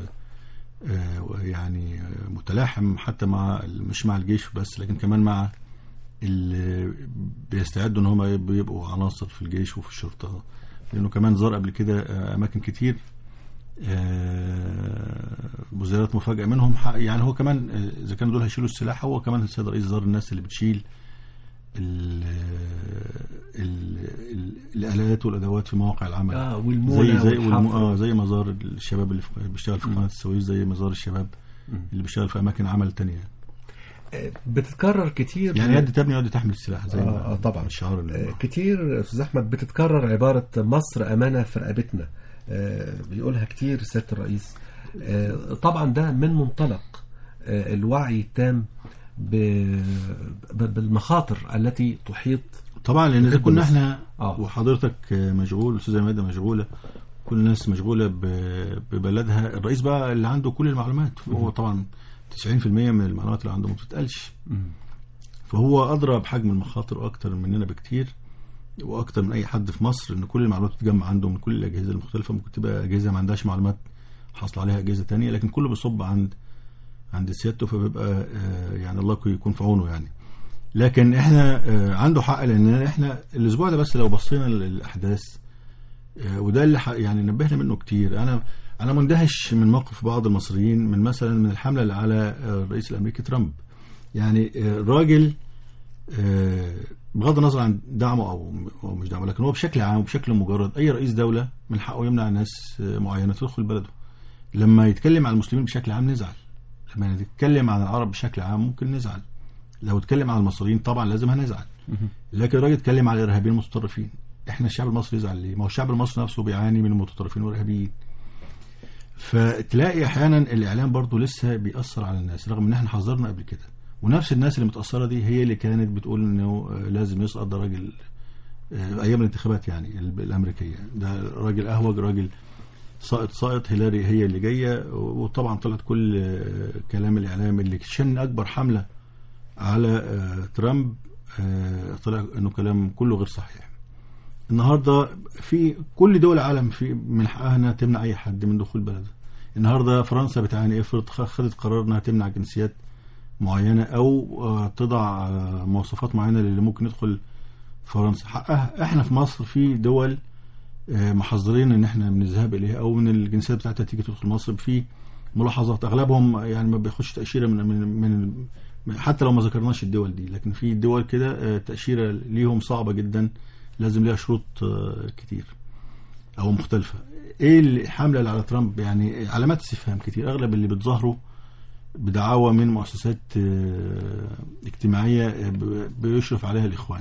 يعني متلاحم حتى مع مش مع الجيش بس، لكن كمان مع اللي بيستعدوا ان هم بيبقوا عناصر في الجيش وفي الشرطه، لانه كمان زار قبل كده اماكن كتير وزيارات مفاجئه منهم. يعني هو كمان اذا كانوا دول هيشيلوا السلاح، هو كمان السيد الرئيس زار الناس اللي بتشيل ال ال ال الالات والادوات في مواقع العمل، اه زي زي آه زي مزار الشباب اللي بيشتغل في قناه السويس، زي مزار الشباب اللي بيشتغل في اماكن عمل تانية. بتتكرر كتير، يعني يد تبني يد تحمل السلاح زي ما آه طبعا الشعار اللي كتير. استاذ احمد، بتتكرر عباره مصر امانه في رقبتنا، آه بيقولها كتير سياده الرئيس. آه طبعا ده من منطلق آه الوعي التام بالمخاطر التي تحيط. طبعا لان اذا كنا احنا آه. وحضرتك مشغول، الاستاذه ماده مشغوله، كل الناس مشغوله ببلدها، الرئيس بقى اللي عنده كل المعلومات، هو طبعا تسعين في المية من المعلومات اللي عنده ما بتتقالش، فهو ادرى بحجم المخاطر واكتر مننا بكتير واكتر من اي حد في مصر، ان كل المعلومات بتتجمع عنده من كل الاجهزه المختلفه. ممكن تبقى اجهزه ما عندهاش معلومات حصل عليها اجهزه تانية، لكن كله بيصب عند عند سيادته، فبيبقى يعني الله يكون في عونه يعني. لكن احنا عنده حق، لان احنا الاسبوع ده بس لو بصينا للاحداث، وده اللي يعني نبهنا منه كتير. انا انا مندهش من موقف بعض المصريين من مثلا من الحمله اللي على الرئيس الامريكي ترامب. يعني الراجل بغض النظر عن دعمه او مش دعمه، لكن هو بشكل عام وبشكل مجرد اي رئيس دوله من حقه يمنع ناس معينه تدخل بلده. لما يتكلم عن المسلمين بشكل عام نزعل، لما يتكلم عن العرب بشكل عام ممكن نزعل، لو اتكلم عن المصريين طبعا لازم هنزعل. لكن الراجل اتكلم على الارهابيين المتطرفين، احنا الشعب المصري يزعل ليه؟ ما هو الشعب المصري نفسه بيعاني من المتطرفين والارهابيين. فتلاقي احيانا الاعلام برضو لسه بيأثر على الناس، رغم ان احنا حذرنا قبل كده، ونفس الناس اللي متأثرة دي هي اللي كانت بتقول انه لازم يسقط ده راجل ايام الانتخابات يعني الامريكيه، ده راجل اهوج، راجل ساقط ساقط، هيلاري هي اللي جايه. وطبعا طلعت كل كلام الاعلام اللي شن اكبر حمله على ترامب طلع انه كلام كله غير صحيح. النهارده في كل دول العالم في من حقها انها تمنع اي حد من دخول بلدها. النهارده فرنسا بتعاني، افرض خدت قرار انها تمنع جنسيات معينه او تضع مواصفات معينه للي ممكن يدخل فرنسا، حقها. احنا في مصر في دول محظرين ان احنا من الذهاب اليها او من الجنسيات بتاعتها تيجي تدخل مصر في ملاحظات، اغلبهم يعني ما بياخدش تاشيره من من من حتى لو ما ذكرناش الدول دي، لكن في دول كده تاشيره ليهم صعبه جدا، لازم ليها شروط كتير او مختلفه. ايه الحمله اللي على ترامب؟ يعني علامات استفهام كتير، اغلب اللي بتظاهروا بدعاوى من مؤسسات اجتماعيه بيشرف عليها الاخوان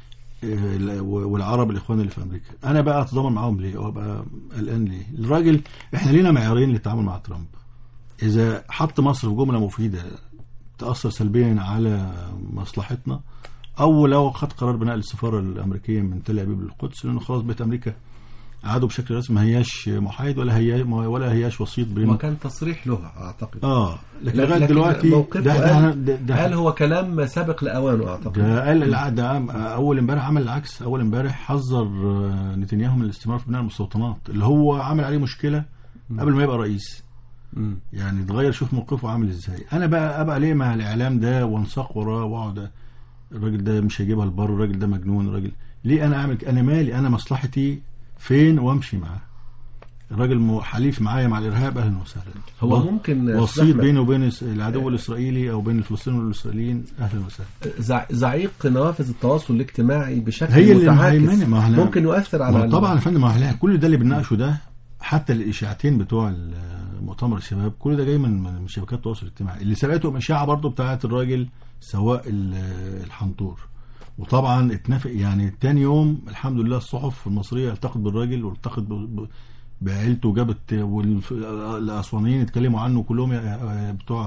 والعرب الاخوان اللي في امريكا. انا بقى اتضامن معاهم ليه او ابقى قلقان ليه؟ الراجل احنا لينا معيارين للتعامل مع ترامب. اذا حط مصر في جمله مفيده تاثر سلبيا على مصلحتنا، او لو خد قرار بنقل السفاره الامريكيه من تل ابيب للقدس، لانه خلاص بقت امريكا عادوا بشكل رسمي ما هياش محايد ولا هي ولا هياش وسيط بين، وكان تصريح له اعتقد. اه لكن لغايه دلوقتي ده, ده, ده قال هو كلام سابق لاوانه اعتقد. ده قال ده اول امبارح عمل العكس، اول امبارح حذر نتنياهو من الاستمرار في بناء المستوطنات اللي هو عمل عليه مشكله قبل ما يبقى رئيس. م. يعني اتغير، شوف موقفه عامل ازاي. انا بقى ابقى ليه مع الاعلام ده وانساق وراه واقعد الراجل ده مش هيجيبها البر، الراجل ده مجنون، الراجل ليه انا اعمل؟ انا مالي؟ انا مصلحتي فين وامشي معاه. الراجل حليف معايا مع الارهاب، اهلا وسهلا. هو ممكن وسيط بينه وبين العدو الاسرائيلي او بين الفلسطينيين والاسرائيليين، اهلا وسهلا. زعيق نوافذ التواصل الاجتماعي بشكل هي اللي متعاكس ممكن يؤثر على طبعا يا فندم. ما كل ده اللي بنناقشه ده، حتى الاشاعتين بتوع مؤتمر الشباب كل ده جاي من من شبكات التواصل الاجتماعي اللي سبقتهم اشاعه برضو بتاعه الراجل سواق الحنطور. وطبعا اتنفق يعني تاني يوم الحمد لله الصحف المصريه التقت بالراجل والتقت بعيلته وجابت، والاسوانيين اتكلموا عنه كلهم بتوع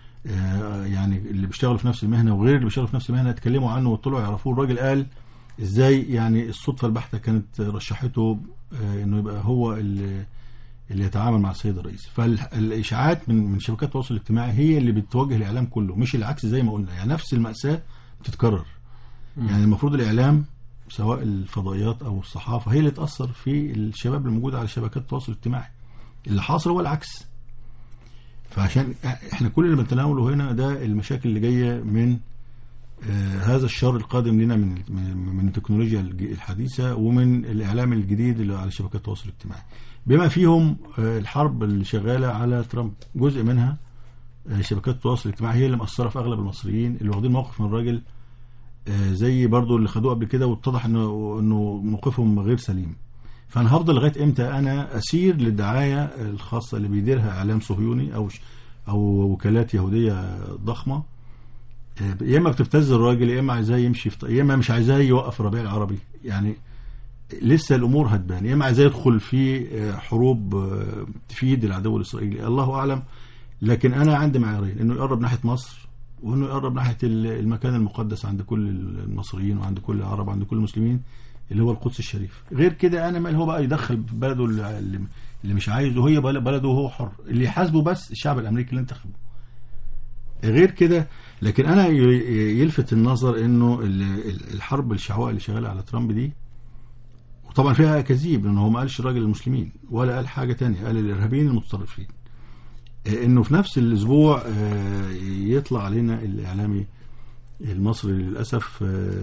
يعني اللي بيشتغلوا في نفس المهنه وغير اللي بيشتغلوا في نفس المهنه اتكلموا عنه وطلعوا يعرفوه. الراجل قال ازاي يعني الصدفه البحته كانت رشحته انه يبقى هو اللي اللي يتعامل مع السيد الرئيس. فالاشاعات من من شبكات التواصل الاجتماعي هي اللي بتوجه الاعلام كله، مش العكس زي ما قلنا. يعني نفس المأساة بتتكرر. م. يعني المفروض الاعلام سواء الفضائيات او الصحافه هي اللي تاثر في الشباب الموجود على شبكات التواصل الاجتماعي. اللي حاصل هو العكس. فعشان احنا كل اللي بنتناوله هنا ده المشاكل اللي جايه من آه هذا الشر القادم لنا من من التكنولوجيا الحديثه ومن الاعلام الجديد اللي على شبكات التواصل الاجتماعي، بما فيهم آه الحرب اللي شغاله على ترامب. جزء منها آه شبكات التواصل الاجتماعي هي اللي مأثره في اغلب المصريين اللي واخدين موقف من الراجل آه زي برضو اللي خدوه قبل كده، واتضح انه انه موقفهم غير سليم. فانا هفضل لغايه امتى انا اسير للدعايه الخاصه اللي بيديرها اعلام صهيوني او او وكالات يهوديه ضخمه، يا اما بتبتز الراجل يا اما عايزاه يمشي في، يا اما مش عايزاه يوقف الربيع العربي. يعني لسه الامور هتبان، يا اما عايزاه يدخل في حروب تفيد العدو الاسرائيلي، الله اعلم. لكن انا عندي معيارين، انه يقرب ناحيه مصر وانه يقرب ناحيه المكان المقدس عند كل المصريين وعند كل العرب وعند كل المسلمين اللي هو القدس الشريف. غير كده انا مال هو بقى يدخل بلده اللي مش عايزه، هي بلده وهو حر، اللي يحاسبه بس الشعب الامريكي اللي انتخبه. غير كده لكن انا يلفت النظر انه الحرب الشعواء اللي شغاله على ترامب دي، وطبعا فيها كذب لانه هو ما قالش الراجل المسلمين ولا قال حاجه تانية، قال الارهابيين المتطرفين. انه في نفس الاسبوع يطلع علينا الاعلامي المصري للاسف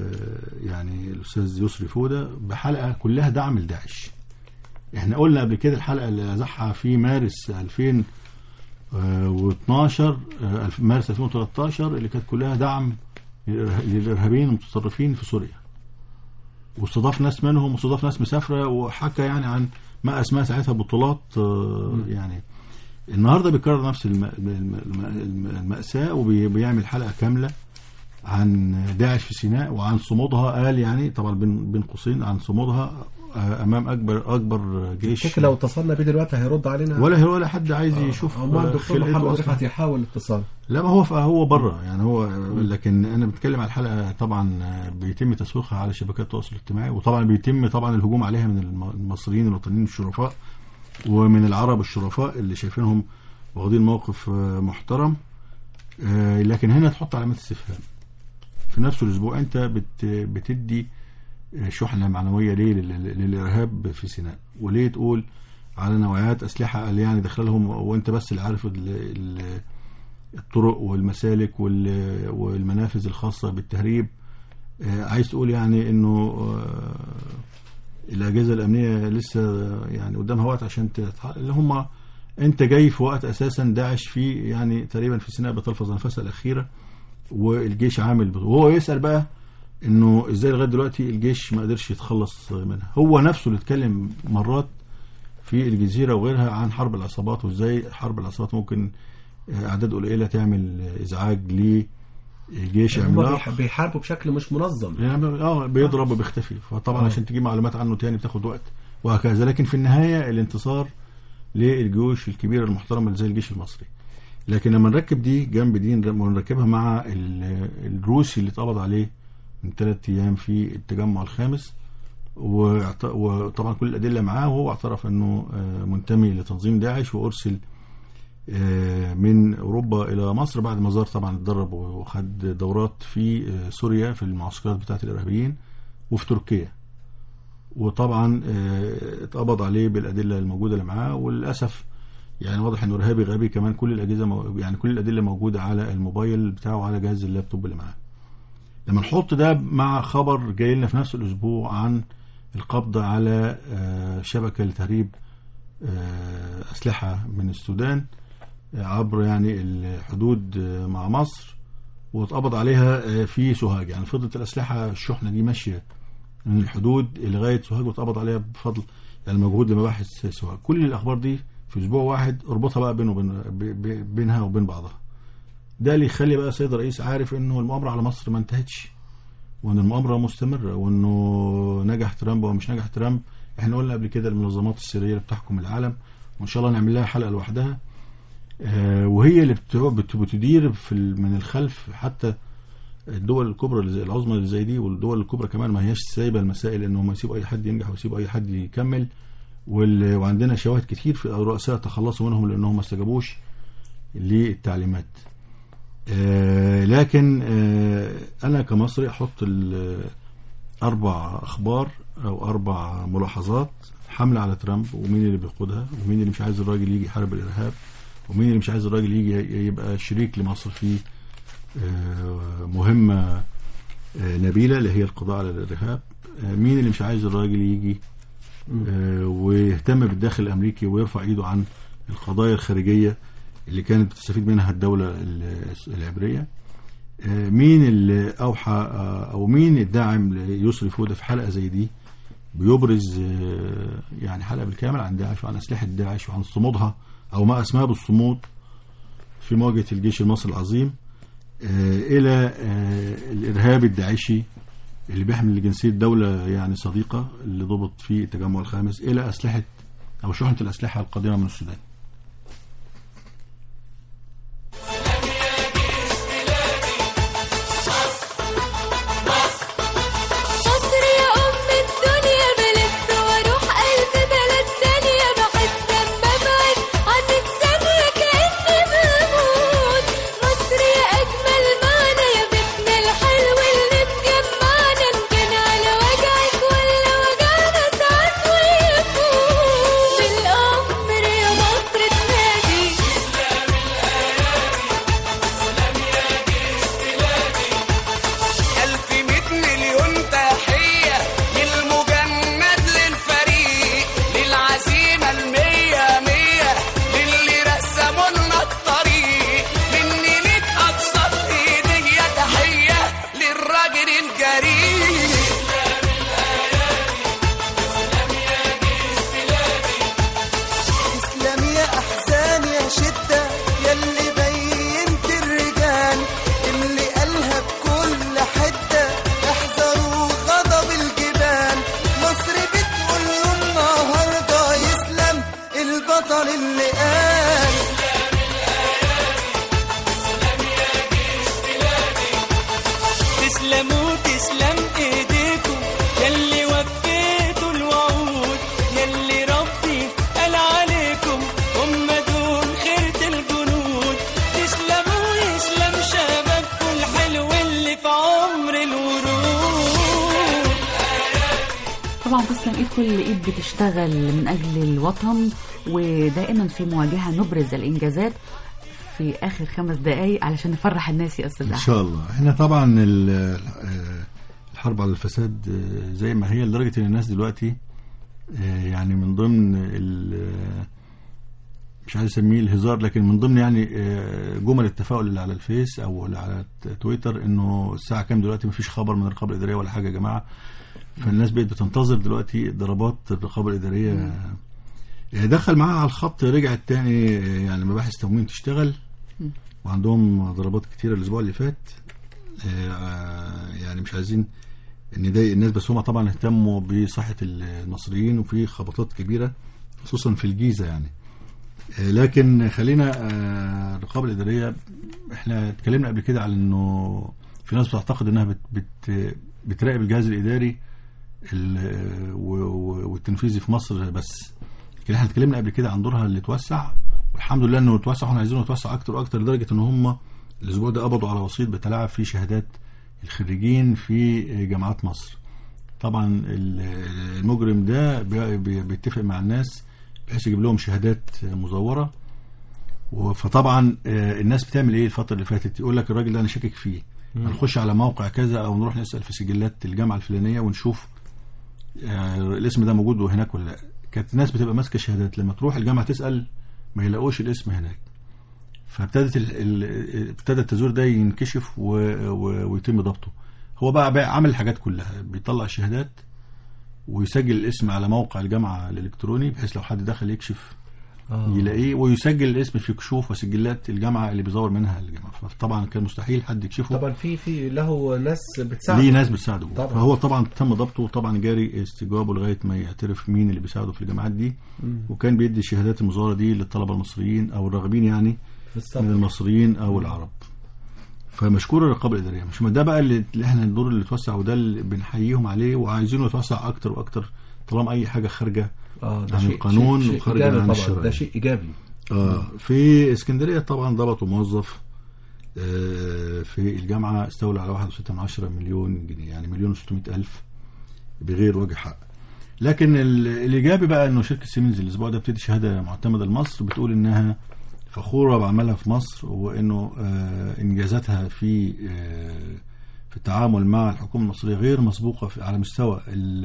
يعني الاستاذ يسري فوده بحلقه كلها دعم لداعش. احنا قلنا قبل كده الحلقه اللي ذاعها في مارس ألفين واثناشر مارس ألفين وثلاثة عشر اللي كانت كلها دعم للارهابيين المتطرفين في سوريا، واستضاف ناس منهم واستضاف ناس مسافره وحكى يعني عن ما اسماء ساعتها بطولات. يعني النهارده بيكرر نفس المأساة وبيعمل حلقه كامله عن داعش في سيناء وعن صمودها. قال يعني طبعا بين قوسين عن صمودها امام اكبر اكبر جيش. فكرة لو اتصلنا بيه دلوقتي هيرد علينا ولا ولا حد عايز يشوف خلقته. يحاول الاتصال. لا ما هو هو بره يعني هو، لكن انا بتكلم على الحلقه طبعا بيتم تسويقها على شبكات التواصل الاجتماعي، وطبعا بيتم طبعا الهجوم عليها من المصريين الوطنيين الشرفاء ومن العرب الشرفاء اللي شايفينهم واخدين موقف محترم. لكن هنا تحط علامات استفهام. في نفس الاسبوع انت بت بتدي شحنه معنويه ليه للارهاب في سيناء، وليه تقول على نوعيات اسلحه اللي يعني دخلهم وانت بس اللي عارف الطرق والمسالك والمنافذ الخاصه بالتهريب. عايز تقول يعني انه الاجهزه الامنيه لسه يعني قدامها وقت عشان اللي هم انت جاي في وقت اساسا داعش فيه يعني تقريبا في سيناء بتلفظ انفاسها الاخيره، والجيش عامل وهو يسال بقى انه ازاي لغايه دلوقتي الجيش ما قدرش يتخلص منها. هو نفسه اللي اتكلم مرات في الجزيره وغيرها عن حرب العصابات، وازاي حرب العصابات ممكن اعداد قليله تعمل ازعاج لجيش عملاق. بيحاربوا بشكل مش منظم يعني اه بيضرب وبيختفي. فطبعا آه. عشان تجيب معلومات عنه تاني بتاخد وقت وهكذا. لكن في النهايه الانتصار للجيوش الكبيره المحترمه زي الجيش المصري. لكن لما نركب دي جنب دي ونركبها مع الروسي اللي اتقبض عليه من ثلاث ايام في التجمع الخامس، وطبعا كل الادله معاه، وهو اعترف انه منتمي لتنظيم داعش وارسل من اوروبا الى مصر بعد ما زار طبعا اتدرب وخد دورات في سوريا في المعسكرات بتاعه الارهابيين وفي تركيا. وطبعا اتقبض عليه بالادله الموجوده اللي معاه، وللاسف يعني واضح انه ارهابي غبي كمان. كل الاجهزه مو... يعني كل الادله موجوده على الموبايل بتاعه وعلى جهاز اللابتوب اللي معاه. لما نحط ده مع خبر جاي لنا في نفس الاسبوع عن القبض على شبكه لتهريب أسلحة من السودان عبر يعني الحدود مع مصر، واتقبض عليها في سوهاج. يعني فضلت الأسلحة الشحنة دي ماشية من الحدود لغاية سوهاج واتقبض عليها بفضل يعني مجهود لمباحث سوهاج. كل الأخبار دي في أسبوع واحد اربطها بقى بينه وبين بينها وبين بعضها. ده اللي يخلي بقى السيد الرئيس عارف إنه المؤامرة على مصر ما انتهتش، وإن المؤامرة مستمرة، وإنه نجح ترامب ومش نجح ترامب. احنا قلنا قبل كده المنظمات السرية اللي بتحكم العالم، وإن شاء الله نعمل لها حلقة لوحدها، آه وهي اللي بتدير في من الخلف حتى الدول الكبرى العظمى اللي زي دي، والدول الكبرى كمان ما هياش سايبه المسائل انهم يسيبوا اي حد ينجح ويسيبوا اي حد يكمل. وعندنا شواهد كتير في الرؤساء تخلصوا منهم لانهم ما استجابوش للتعليمات. آه لكن آه انا كمصري احط اربع اخبار او اربع ملاحظات: حمله على ترامب، ومين اللي بيقودها، ومين اللي مش عايز الراجل يجي يحارب الارهاب، ومين اللي مش عايز الراجل يجي يبقى شريك لمصر في مهمة نبيلة اللي هي القضاء على الإرهاب، مين اللي مش عايز الراجل يجي ويهتم بالداخل الأمريكي ويرفع إيده عن القضايا الخارجية اللي كانت بتستفيد منها الدولة العبرية، مين اللي أوحى أو مين الداعم ليسري فودة في حلقة زي دي بيبرز يعني حلقة بالكامل عن داعش وعن أسلحة داعش وعن صمودها أو ما أسماه بالصمود في مواجهة الجيش المصري العظيم إلى الإرهاب الداعشي اللي بيحمل جنسية دولة يعني صديقة اللي ضبط في التجمع الخامس، إلى أسلحة أو شحنة الأسلحة القادمة من السودان. طبعا تسلم ايد كل ايد بتشتغل من اجل الوطن، ودائما في مواجهه نبرز الانجازات في اخر خمس دقائق علشان نفرح الناس يا استاذ احمد. ان شاء الله. احنا طبعا الحرب على الفساد زي ما هي، لدرجه ان الناس دلوقتي يعني من ضمن مش عايز اسميه الهزار، لكن من ضمن يعني جمل التفاؤل اللي على الفيس او اللي على تويتر انه الساعه كام دلوقتي مفيش خبر من الرقابه الاداريه ولا حاجه يا جماعه. فالناس بقت بتنتظر دلوقتي ضربات الرقابه الاداريه. دخل معاها على الخط، رجعت تاني يعني مباحث تموين تشتغل، وعندهم ضربات كتيره الاسبوع اللي فات. يعني مش عايزين نضايق الناس، بس هم طبعا اهتموا بصحه المصريين وفي خبطات كبيره خصوصا في الجيزه يعني. لكن خلينا الرقابه الاداريه، احنا اتكلمنا قبل كده على انه في ناس بتعتقد انها بت بت بتراقب الجهاز الاداري والتنفيذي في مصر بس، لكن احنا اتكلمنا قبل كده عن دورها اللي توسع، والحمد لله انه توسع، واحنا عايزينه يتوسع اكتر واكتر، لدرجه ان هم الاسبوع ده قبضوا على وسيط بتلاعب في شهادات الخريجين في جامعات مصر. طبعا المجرم ده بيتفق مع الناس بحيث يجيب لهم شهادات مزوره، فطبعا الناس بتعمل ايه الفتره اللي فاتت؟ يقول لك الراجل ده انا شاكك فيه، هنخش على موقع كذا او نروح نسال في سجلات الجامعه الفلانيه ونشوف الاسم ده موجود هناك ولا لا. كانت الناس بتبقى ماسكه شهادات، لما تروح الجامعه تسال ما يلاقوش الاسم هناك، فابتدت ال... ال... ابتدى التزوير ده ينكشف و... و... ويتم ضبطه. هو بقى, بقى عمل الحاجات كلها، بيطلع شهادات ويسجل الاسم على موقع الجامعه الالكتروني بحيث لو حد دخل يكشف آه. يلاقيه، ويسجل الاسم في كشوف وسجلات الجامعه اللي بيزور منها الجامعه. فطبعا كان مستحيل حد يكشفه. طبعا في في له ناس بتساعده، ليه ناس بتساعده طبعا. فهو طبعا تم ضبطه، وطبعا جاري استجوابه لغايه ما يعترف مين اللي بيساعده في الجامعات دي. م. وكان بيدي شهادات المزوره دي للطلبه المصريين او الراغبين يعني من المصريين او العرب. فمشكور الرقابه الاداريه. مش ده بقى اللي احنا الدور اللي اتوسع، وده اللي بنحييهم عليه وعايزينه يتوسع اكتر واكتر طالما اي حاجه خارجه آه عن القانون وخارجه عن الشرع. ده شيء ايجابي. اه في اسكندريه طبعا ضبطوا موظف آه في الجامعه استولى على واحد وستة من عشرة مليون جنيه، يعني مليون وستمائة الف بغير وجه حق. لكن الايجابي بقى انه شركه سيمنز الاسبوع ده بتدي شهاده معتمده لمصر، بتقول انها فخوره بعملها في مصر، وانه آه انجازاتها في آه في التعامل مع الحكومه المصريه غير مسبوقه على مستوى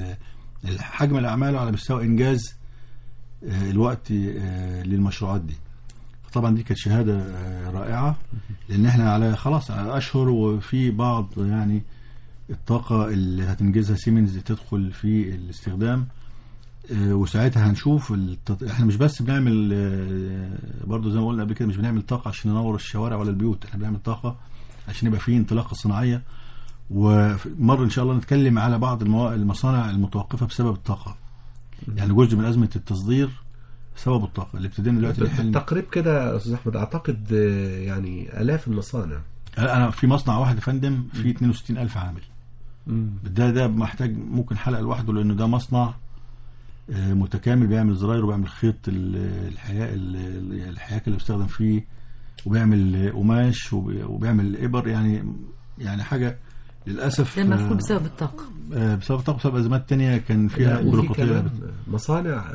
حجم الاعمال وعلى مستوى انجاز آه الوقت آه للمشروعات دي. طبعا دي كانت شهاده آه رائعه، لان احنا على خلاص على اشهر، وفي بعض يعني الطاقه اللي هتنجزها سيمنز تدخل في الاستخدام. وساعتها هنشوف التط... احنا مش بس بنعمل برضو زي ما قلنا قبل كده، مش بنعمل طاقه عشان ننور الشوارع ولا البيوت، احنا بنعمل طاقه عشان يبقى فيه انطلاقه صناعيه. ومره ان شاء الله نتكلم على بعض المو... المصانع المتوقفه بسبب الطاقه، يعني جزء من ازمه التصدير سبب الطاقه اللي ابتدينا دلوقتي. التقريب كده استاذ احمد اعتقد يعني الاف المصانع. انا في مصنع واحد يا فندم فيه اثنين وستين الف عامل. ده ده محتاج ممكن حلقه لوحده، لانه ده مصنع متكامل، بيعمل زراير وبيعمل خيط الحياة الحياكل اللي بيستخدم فيه، وبيعمل قماش وبيعمل إبر، يعني يعني حاجة للأسف ده مفهوم بسبب الطاقة، بسبب الطاقة بسبب أزمات تانية كان فيها بيروقراطية. مصانع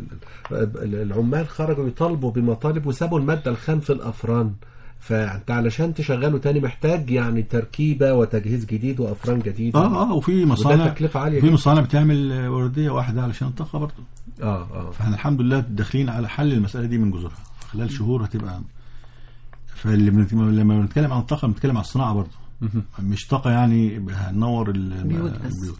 العمال خرجوا يطالبوا بمطالب وسابوا المادة الخام في الأفران، فانت علشان تشغله تاني محتاج يعني تركيبه وتجهيز جديد وافران جديده. اه اه وفي مصانع في مصانع بتعمل ورديه واحده علشان الطاقه برضه. اه اه فاحنا الحمد لله داخلين على حل المساله دي من جذورها، خلال شهور هتبقى. فلما لما بنتكلم عن الطاقه بنتكلم عن الصناعه برضه، مش طاقه يعني هننور البيوت بس.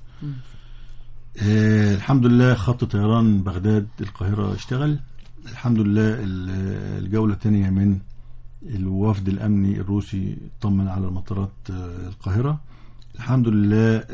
آه الحمد لله خط طيران بغداد القاهره اشتغل الحمد لله. الجوله الثانيه من الوفد الأمني الروسي طمن على مطارات القاهرة الحمد لله.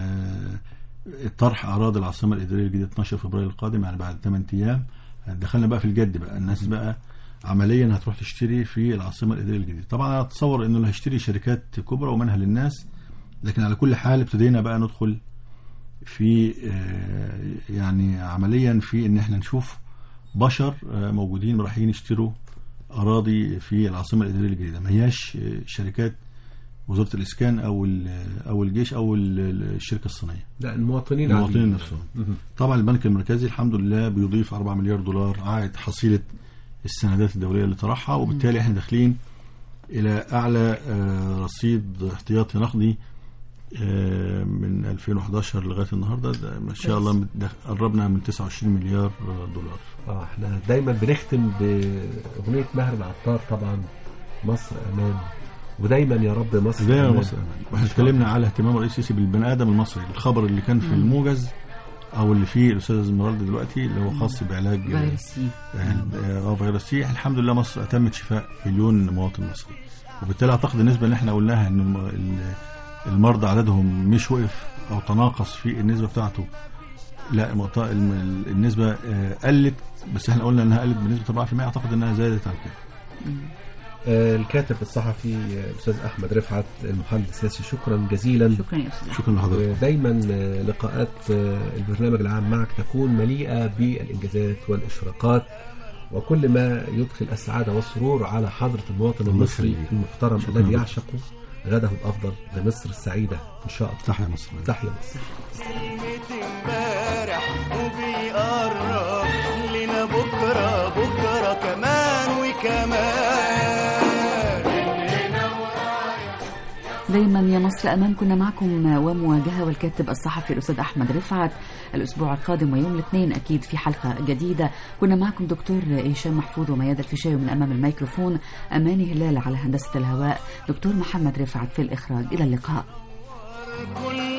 طرح أراضي العاصمة الإدارية الجديدة اثني عشر فبراير القادم، يعني بعد ثمانية أيام دخلنا بقى في الجد بقى. الناس بقى عمليا هتروح تشتري في العاصمة الإدارية الجديدة. طبعا أنا أتصور إنه اللي هيشتري شركات كبرى ومنها للناس، لكن على كل حال ابتدينا بقى ندخل في يعني عمليا في إن احنا نشوف بشر موجودين رايحين يشتروا أراضي في العاصمة الإدارية الجديدة، ما هياش شركات وزارة الإسكان أو أو الجيش أو الشركة الصينية، لا المواطنين المواطنين نفسهم. طبعا البنك المركزي الحمد لله بيضيف أربعة مليار دولار عائد حصيلة السندات الدولية اللي طرحها، وبالتالي احنا داخلين إلى أعلى رصيد احتياطي نقدي من ألفين وأحد عشر لغاية النهاردة ما شاء الله قربنا من تسعة وعشرين مليار دولار. اه احنا دايما بنختم بأغنية ماهر العطار طبعا، مصر أمان، ودايما يا رب مصر دايما أمان. مصر أمان. واحنا اتكلمنا على اهتمام الرئيس السيسي بالبني آدم المصري، الخبر اللي كان في الموجز أو اللي فيه الأستاذ اسمرالد دلوقتي اللي هو خاص بعلاج فيروس سي. اه فيروس سي. الحمد لله مصر أتمت شفاء مليون مواطن مصري، وبالتالي أعتقد النسبة اللي احنا قلناها إن المرضى عددهم مش وقف أو تناقص في النسبة بتاعته، لا النسبة قلت، بس احنا قلنا انها قلت بنسبة أربعة بالمئة، اعتقد انها زادت عن كده. الكاتب الصحفي الاستاذ احمد رفعت المحلل السياسي، شكرا جزيلا. شكرا يا استاذ. شكرا لحضرتك. دايما لقاءات البرنامج العام معك تكون مليئة بالانجازات والاشراقات وكل ما يدخل السعادة والسرور على حضرة المواطن المصري المحترم الذي يعشق غده الأفضل لمصر السعيدة إن شاء الله. تحيا مصر. تحيا مصر. امبارح وبيقرب لنا بكرة بكرة كمان وكمان. دايما يا مصر أمام كنا معكم ومواجهة، والكاتب الصحفي الأستاذ أحمد رفعت. الأسبوع القادم ويوم الاثنين أكيد في حلقة جديدة. كنا معكم دكتور هشام محفوظ ومياد الفيشاوي من أمام الميكروفون، أماني هلال على هندسة الهواء، دكتور محمد رفعت في الإخراج. إلى اللقاء.